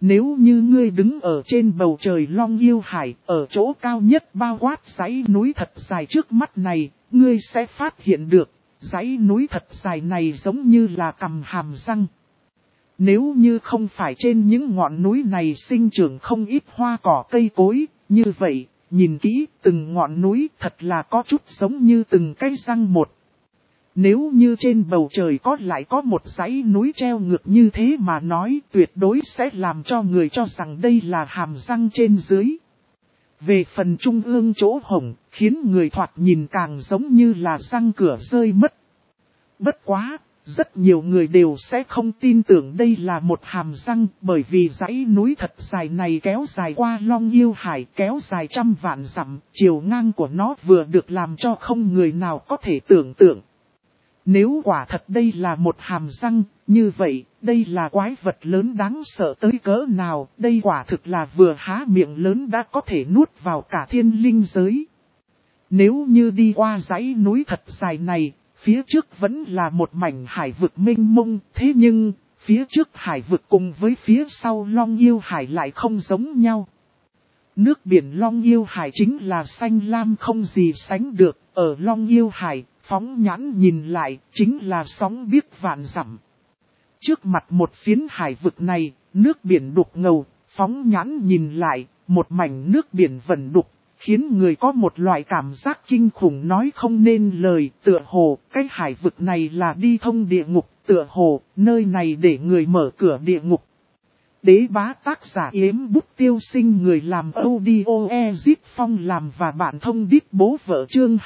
Speaker 1: Nếu như ngươi đứng ở trên bầu trời Long Yêu Hải, ở chỗ cao nhất bao quát dãy núi thật dài trước mắt này, ngươi sẽ phát hiện được, dãy núi thật dài này giống như là cầm hàm răng. Nếu như không phải trên những ngọn núi này sinh trưởng không ít hoa cỏ cây cối, như vậy, nhìn kỹ từng ngọn núi thật là có chút giống như từng cái răng một. Nếu như trên bầu trời lại có một dãy núi treo ngược như thế mà nói, tuyệt đối sẽ làm cho người cho rằng đây là hàm răng trên dưới. Về phần trung ương chỗ hổng, khiến người thoạt nhìn càng giống như là răng cửa rơi mất. Bất quá, rất nhiều người đều sẽ không tin tưởng đây là một hàm răng, bởi vì dãy núi thật dài này kéo dài qua Long Yêu Hải, kéo dài trăm vạn dặm, chiều ngang của nó vừa được làm cho không người nào có thể tưởng tượng. Nếu quả thật đây là một hàm răng, như vậy, đây là quái vật lớn đáng sợ tới cỡ nào, đây quả thực là vừa há miệng lớn đã có thể nuốt vào cả thiên linh giới. Nếu như đi qua dãy núi thật dài này, phía trước vẫn là một mảnh hải vực mênh mông, thế nhưng, phía trước hải vực cùng với phía sau Long Yêu Hải lại không giống nhau. Nước biển Long Yêu Hải chính là xanh lam không gì sánh được, ở Long Yêu Hải, phóng nhãn nhìn lại, chính là sóng biếc vạn dặm. Trước mặt một phiến hải vực này, nước biển đục ngầu, phóng nhãn nhìn lại, một mảnh nước biển vẩn đục, khiến người có một loại cảm giác kinh khủng nói không nên lời, tựa hồ, cái hải vực này là đi thông địa ngục, tựa hồ, nơi này để người mở cửa địa ngục. Đế bá tác giả Yếm Bút Tiêu Sinh, người làm audio Ezip Phong làm và bạn thông đít bố vợ chương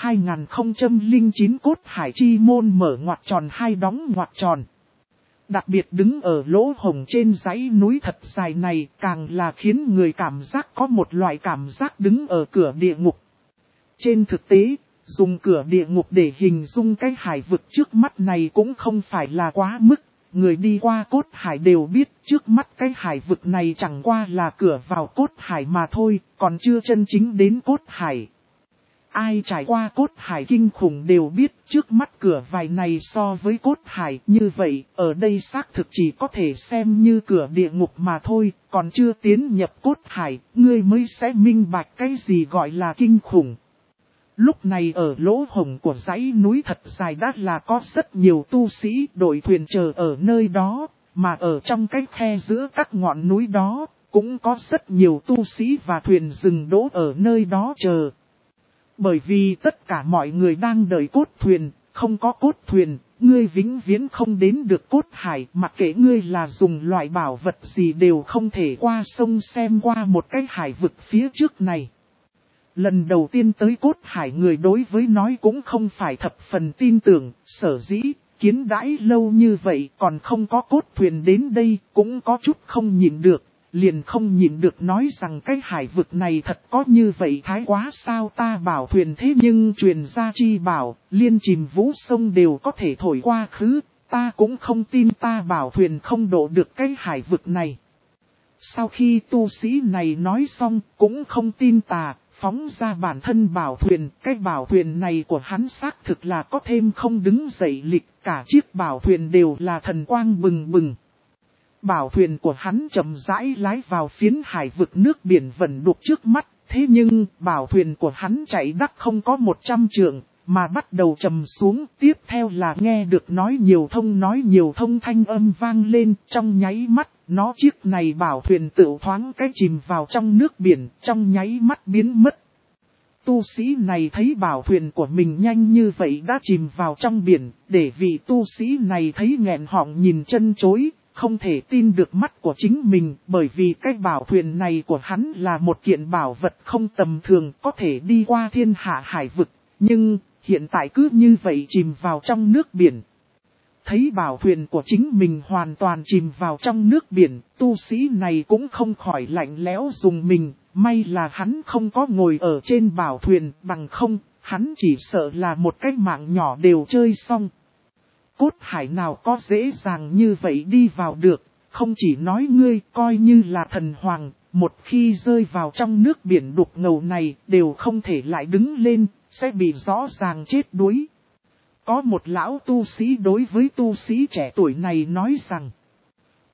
Speaker 1: 2009 cốt hải chi môn mở ngoặc tròn hai đóng ngoặc tròn. Đặc biệt đứng ở lỗ hổng trên dãy núi thật dài này càng là khiến người cảm giác có một loại cảm giác đứng ở cửa địa ngục. Trên thực tế, dùng cửa địa ngục để hình dung cái hải vực trước mắt này cũng không phải là quá mức. Người đi qua cốt hải đều biết trước mắt cái hải vực này chẳng qua là cửa vào cốt hải mà thôi, còn chưa chân chính đến cốt hải. Ai trải qua cốt hải kinh khủng đều biết trước mắt cửa vài này so với cốt hải như vậy, ở đây xác thực chỉ có thể xem như cửa địa ngục mà thôi, còn chưa tiến nhập cốt hải, ngươi mới sẽ minh bạch cái gì gọi là kinh khủng. Lúc này ở lỗ hổng của dãy núi thật dài đã là có rất nhiều tu sĩ đội thuyền chờ ở nơi đó, mà ở trong cái khe giữa các ngọn núi đó, cũng có rất nhiều tu sĩ và thuyền dừng đỗ ở nơi đó chờ. Bởi vì tất cả mọi người đang đợi cốt thuyền, không có cốt thuyền, ngươi vĩnh viễn không đến được cốt hải, mặc kệ ngươi là dùng loại bảo vật gì đều không thể qua sông xem qua một cái hải vực phía trước này. Lần đầu tiên tới cốt hải người đối với nói cũng không phải thập phần tin tưởng, sở dĩ, kiến đãi lâu như vậy còn không có cốt thuyền đến đây cũng có chút không nhịn được, liền không nhịn được nói rằng cái hải vực này thật có như vậy thái quá sao ta bảo thuyền thế nhưng truyền ra chi bảo, liên chìm vũ sông đều có thể thổi qua khứ, ta cũng không tin ta bảo thuyền không độ được cái hải vực này. Sau khi tu sĩ này nói xong cũng không tin tà. Phóng ra bản thân bảo thuyền, cái bảo thuyền này của hắn xác thực là có thêm không đứng dậy lịch, cả chiếc bảo thuyền đều là thần quang bừng bừng. Bảo thuyền của hắn chậm rãi lái vào phiến hải vực nước biển vẩn đục trước mắt, thế nhưng bảo thuyền của hắn chạy đắc không có 100 trượng, mà bắt đầu trầm xuống, tiếp theo là nghe được nói nhiều thông thanh âm vang lên, trong nháy mắt, nó chiếc này bảo thuyền tự thoáng cái chìm vào trong nước biển, trong nháy mắt biến mất. Tu sĩ này thấy bảo thuyền của mình nhanh như vậy đã chìm vào trong biển, để vị tu sĩ này thấy nghẹn họng nhìn chân chối, không thể tin được mắt của chính mình, bởi vì cái bảo thuyền này của hắn là một kiện bảo vật không tầm thường, có thể đi qua thiên hạ hải vực, nhưng hiện tại cứ như vậy chìm vào trong nước biển. Thấy bảo thuyền của chính mình hoàn toàn chìm vào trong nước biển, tu sĩ này cũng không khỏi lạnh lẽo dùng mình, may là hắn không có ngồi ở trên bảo thuyền, bằng không, hắn chỉ sợ là một cái mạng nhỏ đều chơi xong. Cốt hải nào có dễ dàng như vậy đi vào được, không chỉ nói ngươi coi như là thần hoàng, một khi rơi vào trong nước biển đục ngầu này đều không thể lại đứng lên, sẽ bị rõ ràng chết đuối. Có một lão tu sĩ đối với tu sĩ trẻ tuổi này nói rằng,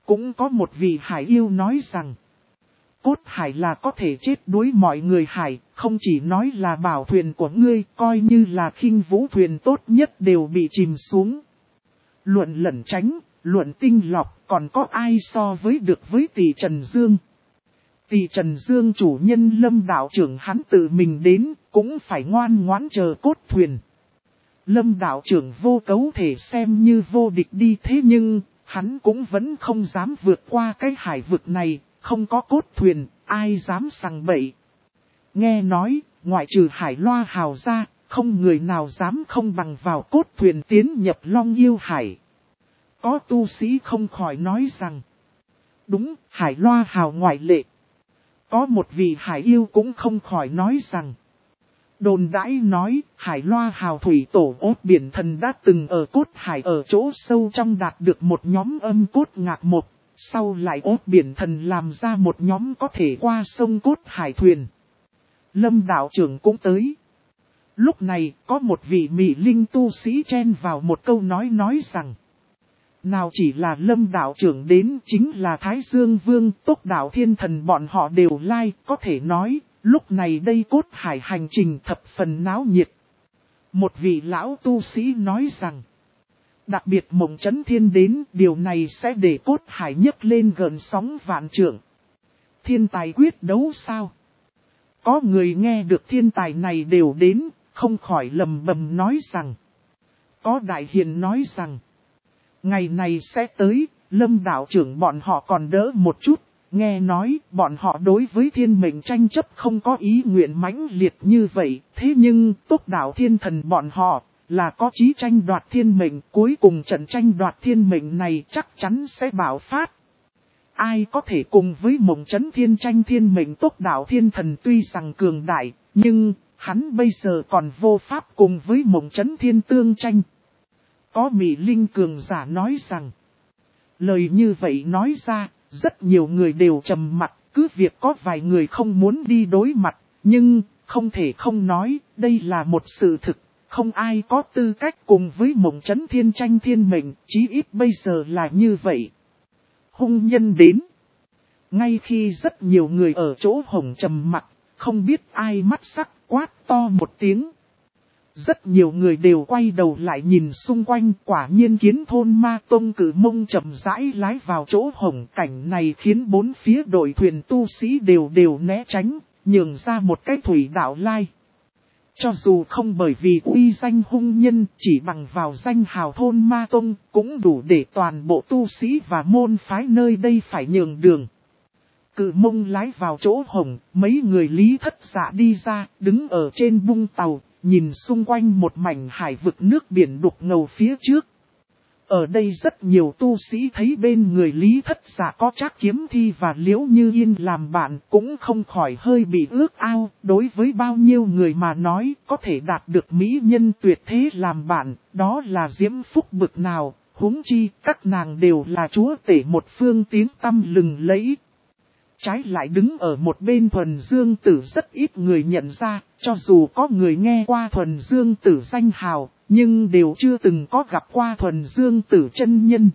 Speaker 1: Cũng có một vị hải yêu nói rằng, cốt hải là có thể chết đuối mọi người hải, không chỉ nói là bảo thuyền của ngươi, coi như là khinh vũ thuyền tốt nhất đều bị chìm xuống. Luận lẩn tránh, luận tinh lọc, còn có ai so với được với Tỷ Trần Dương. Tỷ Trần Dương chủ nhân Lâm đạo trưởng hắn tự mình đến, cũng phải ngoan ngoãn chờ cốt thuyền. Lâm đạo trưởng vô cấu thể xem như vô địch đi, thế nhưng, hắn cũng vẫn không dám vượt qua cái hải vực này, không có cốt thuyền, ai dám sằng bậy. Nghe nói, ngoại trừ Hải Loa Hào ra, không người nào dám không bằng vào cốt thuyền tiến nhập Long Yêu Hải. Có tu sĩ không khỏi nói rằng, đúng, Hải Loa Hào ngoại lệ. Có một vị hải yêu cũng không khỏi nói rằng, đồn đãi nói, Hải Loa Hào thủy tổ ốt biển thần đã từng ở cốt hải ở chỗ sâu trong đạt được một nhóm âm cốt ngạc một, sau lại ốt biển thần làm ra một nhóm có thể qua sông cốt hải thuyền. Lâm đạo trưởng cũng tới. Lúc này, có một vị mỹ linh tu sĩ chen vào một câu nói rằng, nào chỉ là Lâm đạo trưởng đến, chính là Thái Dương Vương, Tốc Đạo Thiên Thần bọn họ đều lai, có thể nói, lúc này đây cốt hải hành trình thập phần náo nhiệt. Một vị lão tu sĩ nói rằng, đặc biệt Mộng Chấn Thiên đến, điều này sẽ để cốt hải nhấc lên gần sóng vạn trượng. Thiên tài quyết đấu sao? Có người nghe được thiên tài này đều đến, không khỏi lầm bầm nói rằng, có đại hiền nói rằng, ngày này sẽ tới, Lâm đạo trưởng bọn họ còn đỡ một chút, nghe nói bọn họ đối với thiên mệnh tranh chấp không có ý nguyện mãnh liệt như vậy, thế nhưng Tốc Đạo Thiên Thần bọn họ là có chí tranh đoạt thiên mệnh, cuối cùng trận tranh đoạt thiên mệnh này chắc chắn sẽ bạo phát. Ai có thể cùng với Mộng Chấn Thiên tranh thiên mệnh? Tốc Đạo Thiên Thần tuy rằng cường đại, nhưng hắn bây giờ còn vô pháp cùng với Mộng Chấn Thiên tương tranh. Có mỹ linh cường giả nói rằng, lời như vậy nói ra, rất nhiều người đều trầm mặt, cứ việc có vài người không muốn đi đối mặt, nhưng không thể không nói, đây là một sự thực, không ai có tư cách cùng với Mộng Chấn Thiên tranh thiên mệnh, chí ít bây giờ là như vậy. Hung nhân đến. Ngay khi rất nhiều người ở chỗ hồng trầm mặt, không biết ai mắt sắc quát to một tiếng. Rất nhiều người đều quay đầu lại nhìn xung quanh, quả nhiên Kiến Thôn Ma Tông Cử Mông chậm rãi lái vào chỗ hồng. Cảnh này khiến bốn phía đội thuyền tu sĩ đều né tránh, nhường ra một cái thủy đạo lai. Cho dù không bởi vì uy danh hung nhân, chỉ bằng vào danh hào Thôn Ma Tông, cũng đủ để toàn bộ tu sĩ và môn phái nơi đây phải nhường đường. Cự Mông lái vào chỗ hồng, mấy người Lý Thất Dạ đi ra, đứng ở trên bung tàu, nhìn xung quanh một mảnh hải vực nước biển đục ngầu phía trước. Ở đây rất nhiều tu sĩ thấy bên người Lý Thất Dạ có Trác Kiếm Thi và Liễu Như Yên làm bạn, cũng không khỏi hơi bị ước ao. Đối với bao nhiêu người mà nói, có thể đạt được mỹ nhân tuyệt thế làm bạn, đó là diễm phúc bực nào, huống chi các nàng đều là chúa tể một phương tiếng tăm lừng lẫy. Trái lại đứng ở một bên Thuần Dương Tử rất ít người nhận ra, cho dù có người nghe qua Thuần Dương Tử danh hào, nhưng đều chưa từng có gặp qua Thuần Dương Tử chân nhân.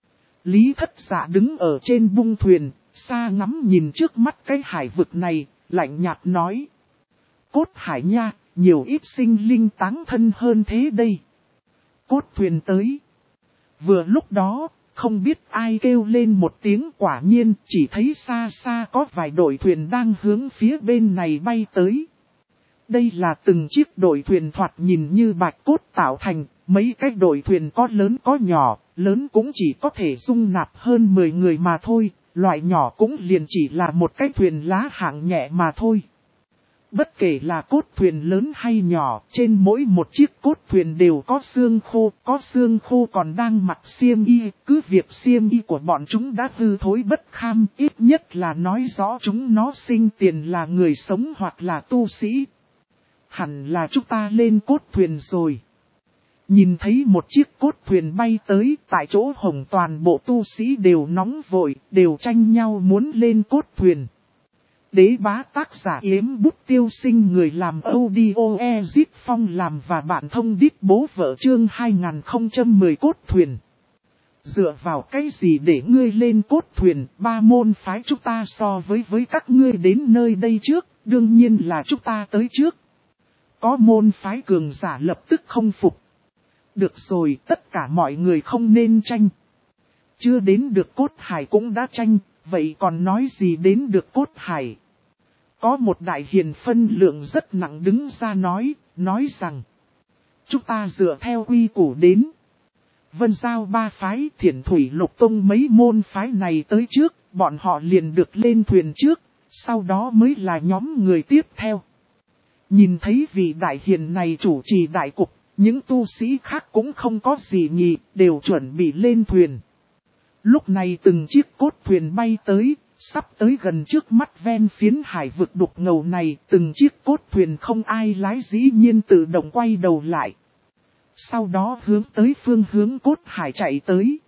Speaker 1: Lý Thất Dạ đứng ở trên bung thuyền, xa ngắm nhìn trước mắt cái hải vực này, lạnh nhạt nói. Cốt hải nha, nhiều ít sinh linh táng thân hơn thế đây. Cốt thuyền tới. Vừa lúc đó, không biết ai kêu lên một tiếng, quả nhiên chỉ thấy xa xa có vài đội thuyền đang hướng phía bên này bay tới. Đây là từng chiếc đội thuyền thoạt nhìn như bạch cốt tạo thành, mấy cái đội thuyền có lớn có nhỏ, lớn cũng chỉ có thể dung nạp hơn 10 người mà thôi, loại nhỏ cũng liền chỉ là một cái thuyền lá hạng nhẹ mà thôi. Bất kể là cốt thuyền lớn hay nhỏ, trên mỗi một chiếc cốt thuyền đều có xương khô còn đang mặc xiêm y, cứ việc xiêm y của bọn chúng đã hư thối bất kham, ít nhất là nói rõ chúng nó sinh tiền là người sống hoặc là tu sĩ. Hẳn là chúng ta lên cốt thuyền rồi. Nhìn thấy một chiếc cốt thuyền bay tới, tại chỗ hồng toàn bộ tu sĩ đều nóng vội, đều tranh nhau muốn lên cốt thuyền. Đế bá tác giả Yếm Bút Tiêu Sinh, người làm audio Ezit Phong làm và bạn thông đít bố vợ chương 2010 cốt thuyền. Dựa vào cái gì để ngươi lên cốt thuyền, ba môn phái chúng ta so với các ngươi đến nơi đây trước, đương nhiên là chúng ta tới trước. Có môn phái cường giả lập tức không phục. Được rồi, tất cả mọi người không nên tranh. Chưa đến được cốt hải cũng đã tranh, vậy còn nói gì đến được cốt hải. Có một đại hiền phân lượng rất nặng đứng ra nói rằng chúng ta dựa theo quy củ đến. Vân Giao ba phái, Thiển Thủy Lục Tông mấy môn phái này tới trước, bọn họ liền được lên thuyền trước, sau đó mới là nhóm người tiếp theo. Nhìn thấy vị đại hiền này chủ trì đại cục, những tu sĩ khác cũng không có gì nhị, đều chuẩn bị lên thuyền. Lúc này từng chiếc cốt thuyền bay tới, sắp tới gần trước mắt ven phiến hải vực đục ngầu này, từng chiếc cốt thuyền không ai lái dĩ nhiên tự động quay đầu lại. Sau đó hướng tới phương hướng cốt hải chạy tới.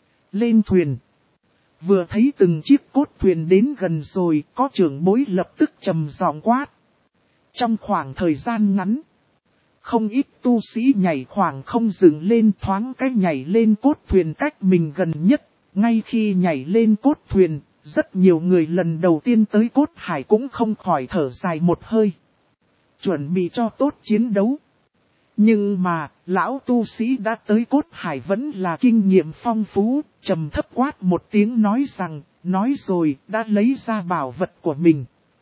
Speaker 1: Lên thuyền. Vừa thấy từng chiếc cốt thuyền đến gần rồi, có trưởng bối lập tức trầm giọng quát. Trong khoảng thời gian ngắn, không ít tu sĩ nhảy khoảng không dừng lên, thoáng cái nhảy lên cốt thuyền cách mình gần nhất. Ngay khi nhảy lên cốt thuyền, rất nhiều người lần đầu tiên tới cốt hải cũng không khỏi thở dài một hơi. Chuẩn bị cho tốt chiến đấu. Nhưng mà, lão tu sĩ đã tới cốt hải vẫn là kinh nghiệm phong phú, trầm thấp quát một tiếng nói rằng, nói rồi, đã lấy ra bảo vật của mình.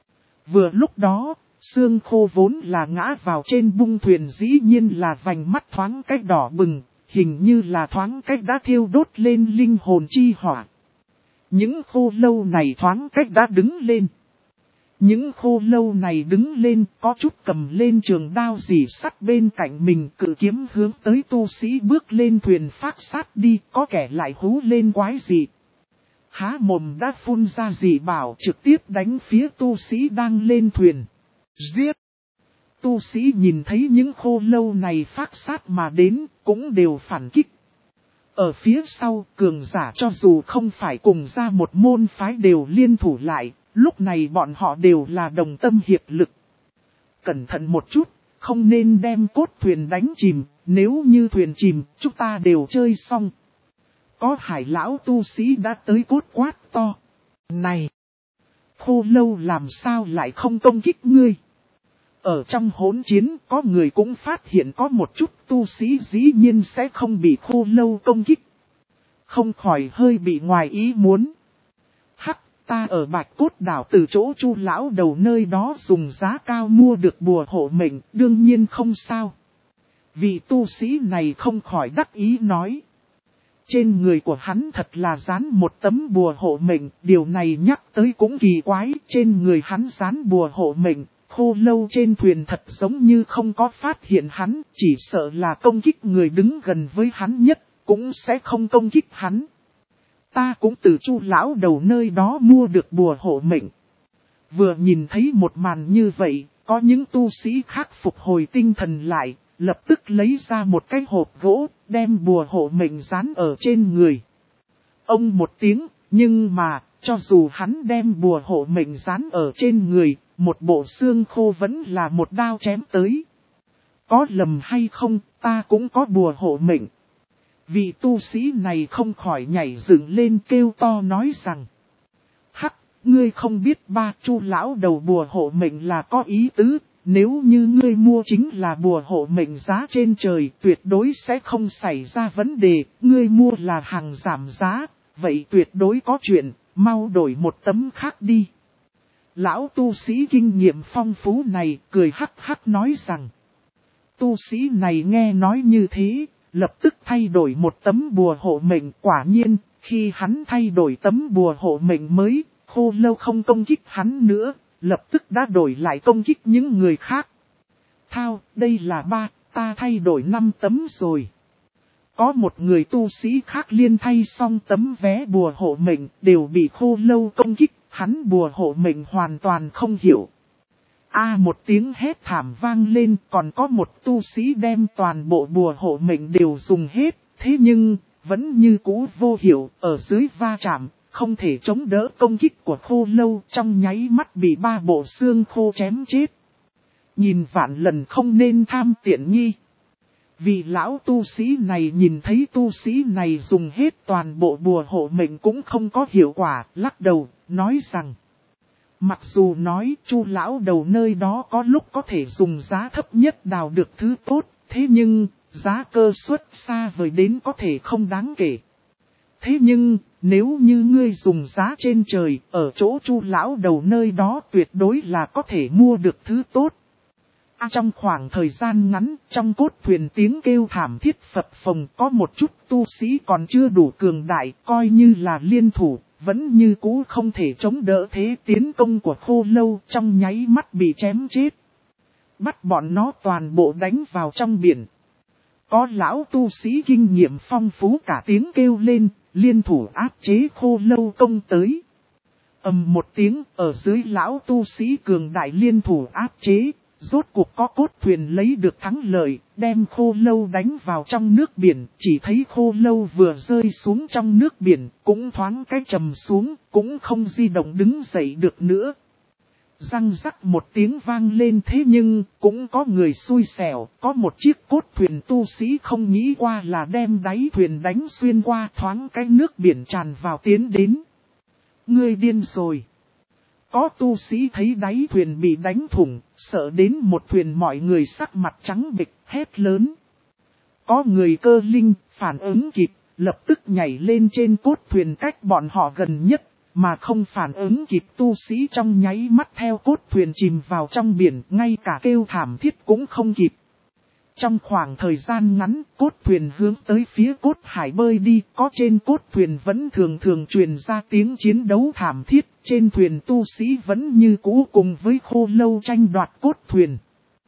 Speaker 1: Vừa lúc đó, xương khô vốn là ngã vào trên bung thuyền dĩ nhiên là vành mắt thoáng cách đỏ bừng, hình như là thoáng cách đã thiêu đốt lên linh hồn chi hỏa. Những khô lâu này thoáng cách đã đứng lên. Những khô lâu này đứng lên có chút cầm lên trường đao dì sắt bên cạnh mình, cự kiếm hướng tới tu sĩ bước lên thuyền phát sát đi, có kẻ lại hú lên quái dị. Há mồm đã phun ra dị bảo trực tiếp đánh phía tu sĩ đang lên thuyền. Giết! Tu sĩ nhìn thấy những khô lâu này phát sát mà đến, cũng đều phản kích. Ở phía sau, cường giả cho dù không phải cùng ra một môn phái đều liên thủ lại, lúc này bọn họ đều là đồng tâm hiệp lực. Cẩn thận một chút, không nên đem cốt thuyền đánh chìm, nếu như thuyền chìm, chúng ta đều chơi xong. Có hải lão tu sĩ đã tới cốt quát to. Này! Khô lâu làm sao lại không công kích ngươi? Ở trong hỗn chiến, có người cũng phát hiện có một chút tu sĩ dĩ nhiên sẽ không bị khô lâu công kích. Không khỏi hơi bị ngoài ý muốn. Hắc, ta ở Bạch Cốt Đảo từ chỗ Chu lão đầu nơi đó dùng giá cao mua được bùa hộ mệnh, đương nhiên không sao. Vị tu sĩ này không khỏi đắc ý nói. Trên người của hắn thật là dán một tấm bùa hộ mệnh, điều này nhắc tới cũng kỳ quái, trên người hắn dán bùa hộ mệnh. Khô lâu trên thuyền thật giống như không có phát hiện hắn, chỉ sợ là công kích người đứng gần với hắn nhất, cũng sẽ không công kích hắn. Ta cũng từ Chu lão đầu nơi đó mua được bùa hộ mệnh. Vừa nhìn thấy một màn như vậy, có những tu sĩ khác phục hồi tinh thần lại, lập tức lấy ra một cái hộp gỗ, đem bùa hộ mệnh dán ở trên người. Ông một tiếng, nhưng mà, cho dù hắn đem bùa hộ mệnh dán ở trên người, một bộ xương khô vẫn là một đao chém tới. Có lầm hay không, ta cũng có bùa hộ mệnh. Vị tu sĩ này không khỏi nhảy dựng lên kêu to nói rằng. Hắc, ngươi không biết ba Chu lão đầu bùa hộ mệnh là có ý tứ, nếu như ngươi mua chính là bùa hộ mệnh giá trên trời tuyệt đối sẽ không xảy ra vấn đề, ngươi mua là hàng giảm giá, vậy tuyệt đối có chuyện, mau đổi một tấm khác đi. Lão tu sĩ kinh nghiệm phong phú này cười hắc hắc nói rằng. Tu sĩ này nghe nói như thế, lập tức thay đổi một tấm bùa hộ mệnh. Quả nhiên, khi hắn thay đổi tấm bùa hộ mệnh mới, khô lâu không công kích hắn nữa, lập tức đã đổi lại công kích những người khác. Thao, đây là ta thay đổi 5 tấm rồi. Có một người tu sĩ khác liên thay xong tấm vé bùa hộ mệnh, đều bị khô lâu công kích. Hắn bùa hộ mệnh hoàn toàn không hiểu. Một tiếng hét thảm vang lên, còn có một tu sĩ đem toàn bộ bùa hộ mệnh đều dùng hết, thế nhưng, vẫn như cũ vô hiệu, ở dưới va chạm, không thể chống đỡ công kích của khô lâu, trong nháy mắt bị 3 bộ xương khô chém chết. Nhìn vạn lần không nên tham tiện nghi. Vì lão tu sĩ này nhìn thấy tu sĩ này dùng hết toàn bộ bùa hộ mệnh cũng không có hiệu quả, lắc đầu, nói rằng. Mặc dù nói Chu lão đầu nơi đó có lúc có thể dùng giá thấp nhất đào được thứ tốt, thế nhưng giá cơ suất xa vời đến có thể không đáng kể. Thế nhưng, nếu như ngươi dùng giá trên trời, ở chỗ Chu lão đầu nơi đó tuyệt đối là có thể mua được thứ tốt. Trong khoảng thời gian ngắn, trong cốt thuyền tiếng kêu thảm thiết phập phồng có một chút tu sĩ còn chưa đủ cường đại, coi như là liên thủ, vẫn như cũ không thể chống đỡ thế tiến công của Khô Lâu, trong nháy mắt bị chém chết. Bắt bọn nó toàn bộ đánh vào trong biển. Có lão tu sĩ kinh nghiệm phong phú cả tiếng kêu lên, liên thủ áp chế Khô Lâu công tới. Một tiếng, ở dưới lão tu sĩ cường đại liên thủ áp chế, rốt cuộc có cốt thuyền lấy được thắng lợi, đem Khô Lâu đánh vào trong nước biển, chỉ thấy Khô Lâu vừa rơi xuống trong nước biển, cũng thoáng cái trầm xuống, cũng không di động đứng dậy được nữa. Răng rắc một tiếng vang lên, thế nhưng cũng có người xui xẻo, có một chiếc cốt thuyền tu sĩ không nghĩ qua là đem đáy thuyền đánh xuyên qua, thoáng cái nước biển tràn vào tiến đến. Ngươi điên rồi. Có tu sĩ thấy đáy thuyền bị đánh thủng, sợ đến một thuyền mọi người sắc mặt trắng bệch, hét lớn. Có người cơ linh, phản ứng kịp, lập tức nhảy lên trên cốt thuyền cách bọn họ gần nhất, mà không phản ứng kịp tu sĩ trong nháy mắt theo cốt thuyền chìm vào trong biển, ngay cả kêu thảm thiết cũng không kịp. Trong khoảng thời gian ngắn, cốt thuyền hướng tới phía cốt hải bơi đi, có trên cốt thuyền vẫn thường thường truyền ra tiếng chiến đấu thảm thiết, trên thuyền tu sĩ vẫn như cũ cùng với Khô Lâu tranh đoạt cốt thuyền.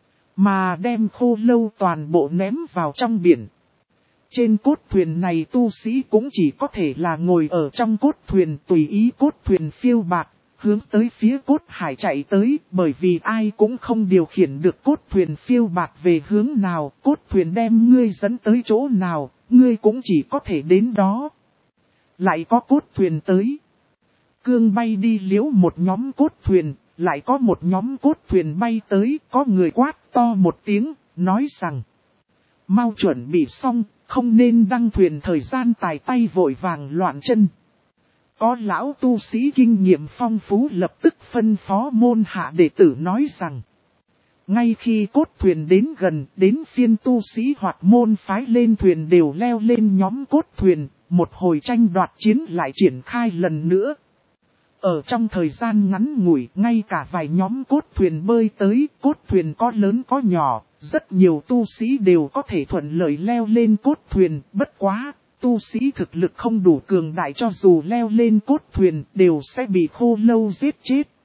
Speaker 1: Mà đem Khô Lâu toàn bộ ném vào trong biển. Trên cốt thuyền này tu sĩ cũng chỉ có thể là ngồi ở trong cốt thuyền tùy ý cốt thuyền phiêu bạt, hướng tới phía cốt hải chạy tới, bởi vì ai cũng không điều khiển được cốt thuyền phiêu bạt về hướng nào, cốt thuyền đem ngươi dẫn tới chỗ nào, ngươi cũng chỉ có thể đến đó. Lại có cốt thuyền tới. Cương bay đi liễu một nhóm cốt thuyền, lại có một nhóm cốt thuyền bay tới, có người quát to một tiếng, nói rằng. Mau chuẩn bị xong, không nên đăng thuyền thời gian tài tay vội vàng loạn chân. Có lão tu sĩ kinh nghiệm phong phú lập tức phân phó môn hạ đệ tử nói rằng. Ngay khi cốt thuyền đến gần, đến phiên tu sĩ hoặc môn phái lên thuyền đều leo lên nhóm cốt thuyền, một hồi tranh đoạt chiến lại triển khai lần nữa. Ở trong thời gian ngắn ngủi, ngay cả vài nhóm cốt thuyền bơi tới, cốt thuyền có lớn có nhỏ, rất nhiều tu sĩ đều có thể thuận lợi leo lên cốt thuyền, bất quá, tu sĩ thực lực không đủ cường đại cho dù leo lên cốt thuyền đều sẽ bị Khô Lâu giết chết.